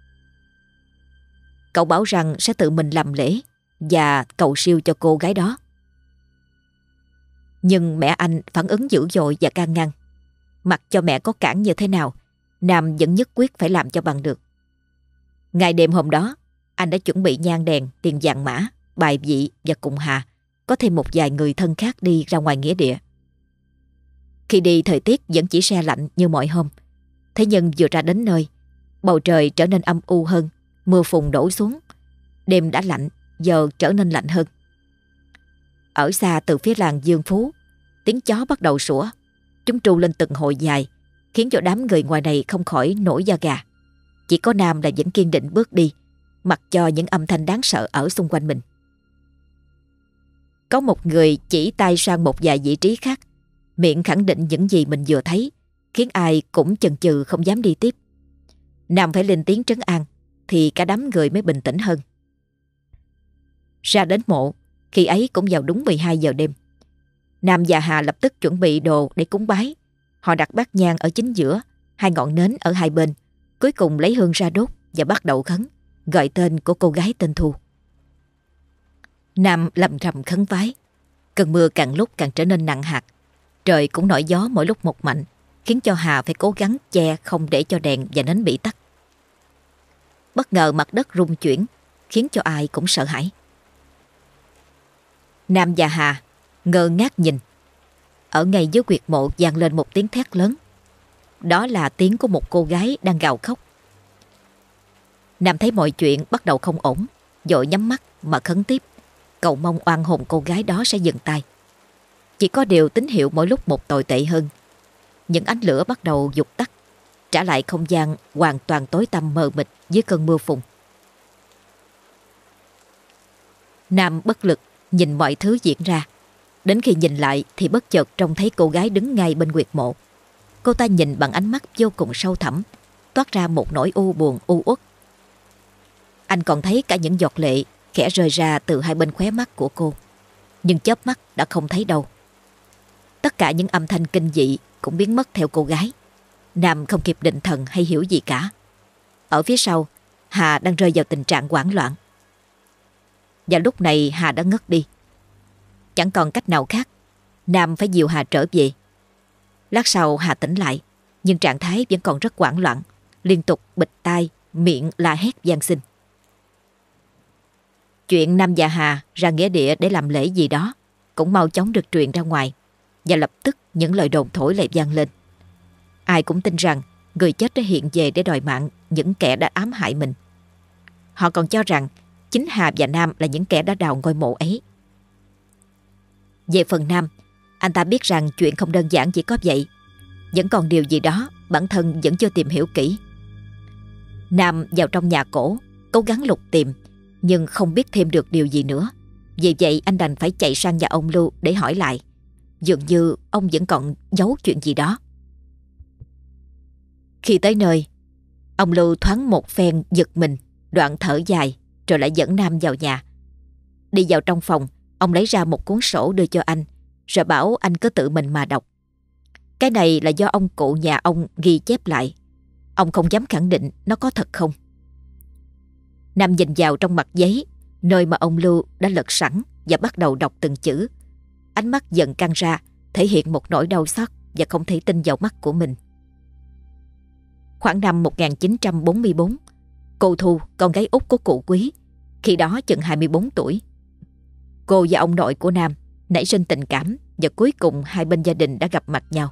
Cậu bảo rằng sẽ tự mình làm lễ và cầu siêu cho cô gái đó. Nhưng mẹ anh phản ứng dữ dội và can ngăn. Mặc cho mẹ có cản như thế nào, Nam vẫn nhất quyết phải làm cho bằng được. Ngày đêm hôm đó, anh đã chuẩn bị nhang đèn, tiền vàng mã, bài vị và cùng Hà, có thêm một vài người thân khác đi ra ngoài nghĩa địa. Khi đi thời tiết vẫn chỉ se lạnh như mọi hôm. Thế nhưng vừa ra đến nơi, bầu trời trở nên âm u hơn, mưa phùn đổ xuống. Đêm đã lạnh, giờ trở nên lạnh hơn. Ở xa từ phía làng Dương Phú, tiếng chó bắt đầu sủa. Chúng tru lên từng hồi dài, khiến cho đám người ngoài này không khỏi nổi da gà. Chỉ có Nam là vẫn kiên định bước đi, mặc cho những âm thanh đáng sợ ở xung quanh mình. Có một người chỉ tay sang một vài vị trí khác, miệng khẳng định những gì mình vừa thấy, khiến ai cũng chần chừ không dám đi tiếp. Nam phải lên tiếng trấn an, thì cả đám người mới bình tĩnh hơn. Ra đến mộ, khi ấy cũng vào đúng mười hai giờ đêm. Nam và Hà lập tức chuẩn bị đồ để cúng bái. Họ đặt bát nhang ở chính giữa, hai ngọn nến ở hai bên, cuối cùng lấy hương ra đốt và bắt đầu khấn, gọi tên của cô gái tên Thu. Nam lầm rầm khấn vái. Cơn mưa càng lúc càng trở nên nặng hạt. Trời cũng nổi gió mỗi lúc một mạnh, khiến cho Hà phải cố gắng che không để cho đèn và nến bị tắt. Bất ngờ mặt đất rung chuyển, khiến cho ai cũng sợ hãi. Nam và Hà ngơ ngác nhìn. Ở ngay dưới quyệt mộ vang lên một tiếng thét lớn. Đó là tiếng của một cô gái đang gào khóc. Nam thấy mọi chuyện bắt đầu không ổn, vội nhắm mắt mà khấn tiếp, cầu mong oan hồn cô gái đó sẽ dừng tay. Chỉ có điều tín hiệu mỗi lúc một tồi tệ hơn. Những ánh lửa bắt đầu vụt tắt, trả lại không gian hoàn toàn tối tăm mờ mịt dưới cơn mưa phùn. Nam bất lực nhìn mọi thứ diễn ra. Đến khi nhìn lại thì bất chợt trông thấy cô gái đứng ngay bên huyệt mộ. Cô ta nhìn bằng ánh mắt vô cùng sâu thẳm, toát ra một nỗi u buồn u uất. Anh còn thấy cả những giọt lệ khẽ rơi ra từ hai bên khóe mắt của cô, nhưng chớp mắt đã không thấy đâu. Tất cả những âm thanh kinh dị cũng biến mất theo cô gái. Nam không kịp định thần hay hiểu gì cả. Ở phía sau, Hà đang rơi vào tình trạng hoảng loạn. Và lúc này Hà đã ngất đi. Chẳng còn cách nào khác, Nam phải dìu Hà trở về. Lát sau Hà tỉnh lại, nhưng trạng thái vẫn còn rất hoảng loạn, liên tục bịt tai, miệng la hét van xin. Chuyện Nam và Hà ra nghĩa địa để làm lễ gì đó cũng mau chóng được truyền ra ngoài, và lập tức những lời đồn thổi lại vang lên. Ai cũng tin rằng người chết đã hiện về để đòi mạng những kẻ đã ám hại mình. Họ còn cho rằng chính Hà và Nam là những kẻ đã đào ngôi mộ ấy. Về phần Nam, anh ta biết rằng chuyện không đơn giản chỉ có vậy. Vẫn còn điều gì đó bản thân vẫn chưa tìm hiểu kỹ. Nam vào trong nhà cổ, cố gắng lục tìm, nhưng không biết thêm được điều gì nữa. Vì vậy anh đành phải chạy sang nhà ông Lưu để hỏi lại. Dường như ông vẫn còn giấu chuyện gì đó. Khi tới nơi, ông Lưu thoáng một phen giật mình, đoạn thở dài, rồi lại dẫn Nam vào nhà. Đi vào trong phòng, ông lấy ra một cuốn sổ đưa cho anh, rồi bảo anh cứ tự mình mà đọc. Cái này là do ông cụ nhà ông ghi chép lại. Ông không dám khẳng định nó có thật không. Nam nhìn vào trong mặt giấy, nơi mà ông Lưu đã lật sẵn, và bắt đầu đọc từng chữ. Ánh mắt dần căng ra, thể hiện một nỗi đau xót và không thể tin vào mắt của mình. Khoảng năm một nghìn chín trăm bốn mươi bốn, cô Thu, con gái út của cụ Quý, khi đó chừng hai mươi bốn tuổi. Cô và ông nội của Nam nảy sinh tình cảm, và cuối cùng hai bên gia đình đã gặp mặt nhau.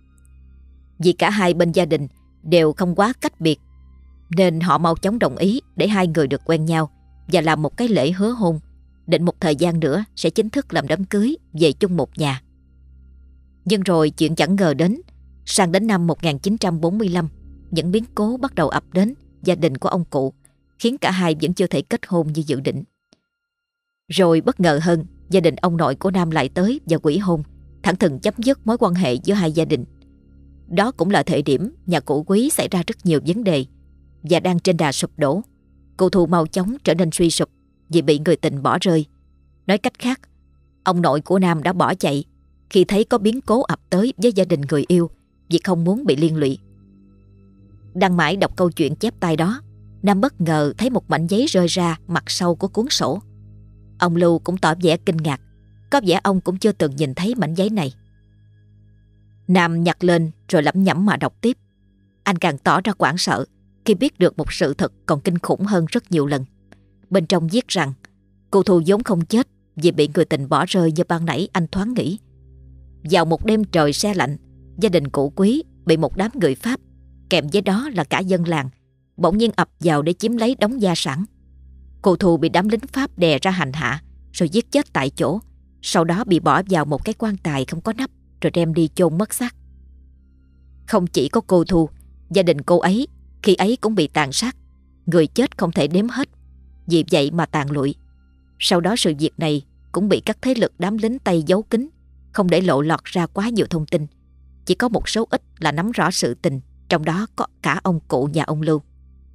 Vì cả hai bên gia đình đều không quá cách biệt, nên họ mau chóng đồng ý để hai người được quen nhau và làm một cái lễ hứa hôn, định một thời gian nữa sẽ chính thức làm đám cưới về chung một nhà. Nhưng rồi chuyện chẳng ngờ đến. Sang đến năm một nghìn chín trăm bốn mươi lăm, những biến cố bắt đầu ập đến gia đình của ông cụ, khiến cả hai vẫn chưa thể kết hôn như dự định. Rồi bất ngờ hơn, gia đình ông nội của Nam lại tới và hủy hôn, thẳng thừng chấm dứt mối quan hệ giữa hai gia đình. Đó cũng là thời điểm nhà cụ Quý xảy ra rất nhiều vấn đề và đang trên đà sụp đổ. Cô Thu mau chóng trở nên suy sụp vì bị người tình bỏ rơi. Nói cách khác, ông nội của Nam đã bỏ chạy khi thấy có biến cố ập tới với gia đình người yêu, vì không muốn bị liên lụy. Đang mãi đọc câu chuyện chép tay đó, Nam bất ngờ thấy một mảnh giấy rơi ra mặt sau của cuốn sổ. Ông Lưu cũng tỏ vẻ kinh ngạc, có vẻ ông cũng chưa từng nhìn thấy mảnh giấy này. Nam nhặt lên rồi lẩm nhẩm mà đọc tiếp. Anh càng tỏ ra hoảng sợ khi biết được một sự thật còn kinh khủng hơn rất nhiều lần. Bên trong viết rằng cô Thu vốn không chết vì bị người tình bỏ rơi như ban nãy anh thoáng nghĩ. Vào một đêm trời se lạnh, gia đình cụ Quý bị một đám người Pháp, kèm với đó là cả dân làng, bỗng nhiên ập vào để chiếm lấy đống gia sản. Cô Thu bị đám lính Pháp đè ra hành hạ, rồi giết chết tại chỗ. Sau đó bị bỏ vào một cái quan tài không có nắp, rồi đem đi chôn mất xác. Không chỉ có cô Thu, gia đình cô ấy khi ấy cũng bị tàn sát. Người chết không thể đếm hết, vì vậy mà tàn lụi. Sau đó sự việc này cũng bị các thế lực đám lính Tây giấu kín, không để lộ lọt ra quá nhiều thông tin. Chỉ có một số ít là nắm rõ sự tình, trong đó có cả ông cụ nhà ông Lưu.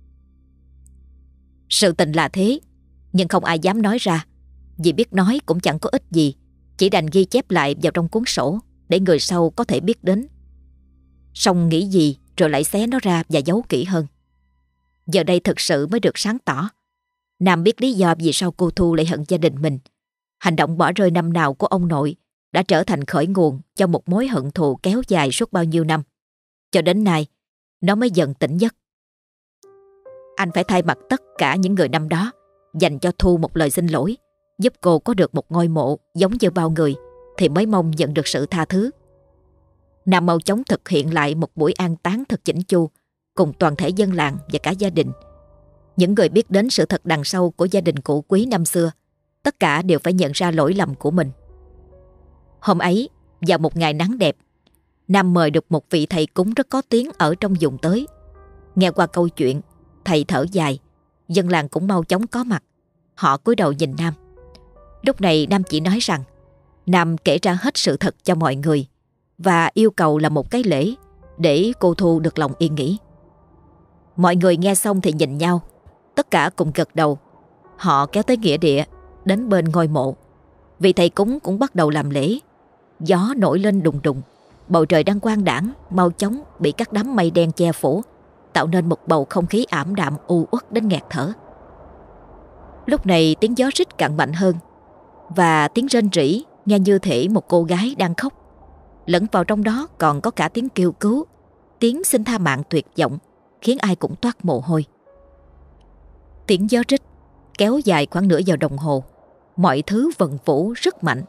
Sự tình là thế, nhưng không ai dám nói ra, vì biết nói cũng chẳng có ích gì, chỉ đành ghi chép lại vào trong cuốn sổ để người sau có thể biết đến. Xong nghĩ gì rồi lại xé nó ra và giấu kỹ hơn. Giờ đây thực sự mới được sáng tỏ. Nam biết lý do vì sao cô Thu lại hận gia đình mình. Hành động bỏ rơi năm nào của ông nội đã trở thành khởi nguồn cho một mối hận thù kéo dài suốt bao nhiêu năm. Cho đến nay, nó mới dần tỉnh giấc. Anh phải thay mặt tất cả những người năm đó, dành cho Thu một lời xin lỗi, giúp cô có được một ngôi mộ giống như bao người, thì mới mong nhận được sự tha thứ. Nam mau chóng thực hiện lại một buổi an táng thật chỉnh chu cùng toàn thể dân làng và cả gia đình. Những người biết đến sự thật đằng sau của gia đình cụ Quý năm xưa, tất cả đều phải nhận ra lỗi lầm của mình. Hôm ấy, vào một ngày nắng đẹp, Nam mời được một vị thầy cúng rất có tiếng ở trong vùng tới. Nghe qua câu chuyện, thầy thở dài, dân làng cũng mau chóng có mặt. Họ cúi đầu nhìn Nam. Lúc này Nam chỉ nói rằng Nam kể ra hết sự thật cho mọi người và yêu cầu là một cái lễ để cô Thu được lòng yên nghỉ. Mọi người nghe xong thì nhìn nhau. Tất cả cùng gật đầu. Họ kéo tới nghĩa địa, đến bên ngôi mộ. Vị thầy cúng cũng bắt đầu làm lễ. Gió nổi lên đùng đùng, bầu trời đang quang đãng mau chóng bị các đám mây đen che phủ, tạo nên một bầu không khí ảm đạm u uất đến nghẹt thở. Lúc này tiếng gió rít càng mạnh hơn, và tiếng rên rỉ nghe như thể một cô gái đang khóc. Lẫn vào trong đó còn có cả tiếng kêu cứu, tiếng xin tha mạng tuyệt vọng, khiến ai cũng toát mồ hôi. Tiếng gió rít kéo dài khoảng nửa giờ đồng hồ, mọi thứ vần vũ rất mạnh.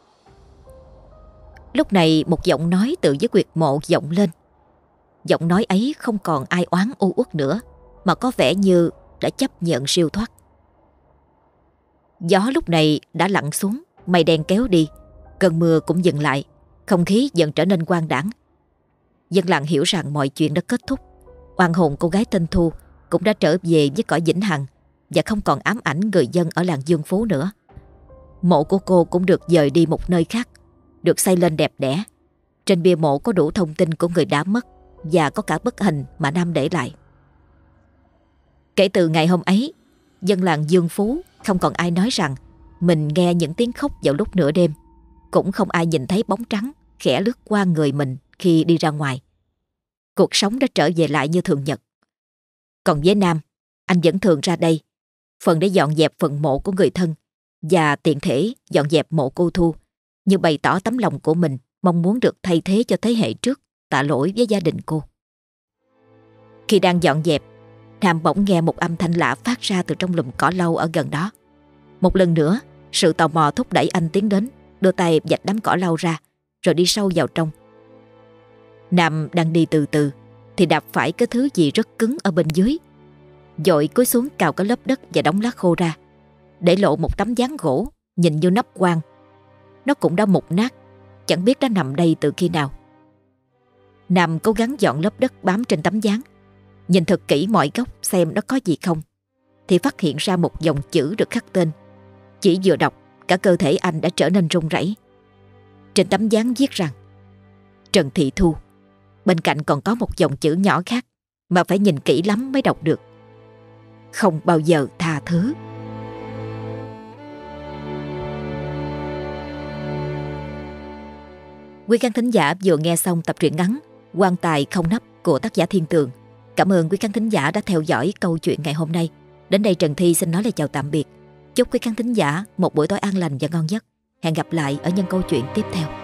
Lúc này một giọng nói từ dưới huyệt mộ vọng lên. Giọng nói ấy không còn ai oán u uất nữa, mà có vẻ như đã chấp nhận siêu thoát. Gió lúc này đã lặn xuống, mây đen kéo đi, cơn mưa cũng dừng lại, không khí dần trở nên quang đãng. Dân làng hiểu rằng mọi chuyện đã kết thúc. Oan hồn cô gái tên Thu cũng đã trở về với cõi vĩnh hằng và không còn ám ảnh người dân ở làng Dương Phú nữa. Mộ của cô cũng được dời đi một nơi khác, được xây lên đẹp đẽ. Trên bia mộ có đủ thông tin của người đã mất và có cả bức hình mà Nam để lại. Kể từ ngày hôm ấy, dân làng Dương Phú không còn ai nói rằng mình nghe những tiếng khóc vào lúc nửa đêm, cũng không ai nhìn thấy bóng trắng khẽ lướt qua người mình khi đi ra ngoài. Cuộc sống đã trở về lại như thường nhật. Còn với Nam, anh vẫn thường ra đây, phần để dọn dẹp phần mộ của người thân và tiện thể dọn dẹp mộ cô Thu, như bày tỏ tấm lòng của mình, mong muốn được thay thế cho thế hệ trước tạ lỗi với gia đình cô. Khi đang dọn dẹp, Nam bỗng nghe một âm thanh lạ phát ra từ trong lùm cỏ lau ở gần đó. Một lần nữa, sự tò mò thúc đẩy anh tiến đến, đưa tay vạch đám cỏ lau ra, rồi đi sâu vào trong. Nam đang đi từ từ thì đạp phải cái thứ gì rất cứng ở bên dưới. Vội cúi xuống cào cái lớp đất và đống lá khô ra, để lộ một tấm ván gỗ nhìn như nắp quan. Nó cũng đã mục nát, chẳng biết đã nằm đây từ khi nào. Nam cố gắng dọn lớp đất bám trên tấm ván, nhìn thật kỹ mọi góc xem nó có gì không, thì phát hiện ra một dòng chữ được khắc tên. Chỉ vừa đọc, cả cơ thể anh đã trở nên run rẩy. Trên tấm ván viết rằng Trần Thị Thu. Bên cạnh còn có một dòng chữ nhỏ khác mà phải nhìn kỹ lắm mới đọc được: không bao giờ tha thứ. Quý khán thính giả vừa nghe xong tập truyện ngắn Quan Tài Không Nắp của tác giả Thiên Tường. Cảm ơn quý khán thính giả đã theo dõi câu chuyện ngày hôm nay. Đến đây Trần Thi xin nói lời chào tạm biệt. Chúc quý khán thính giả một buổi tối an lành và ngon giấc. Hẹn gặp lại ở những câu chuyện tiếp theo.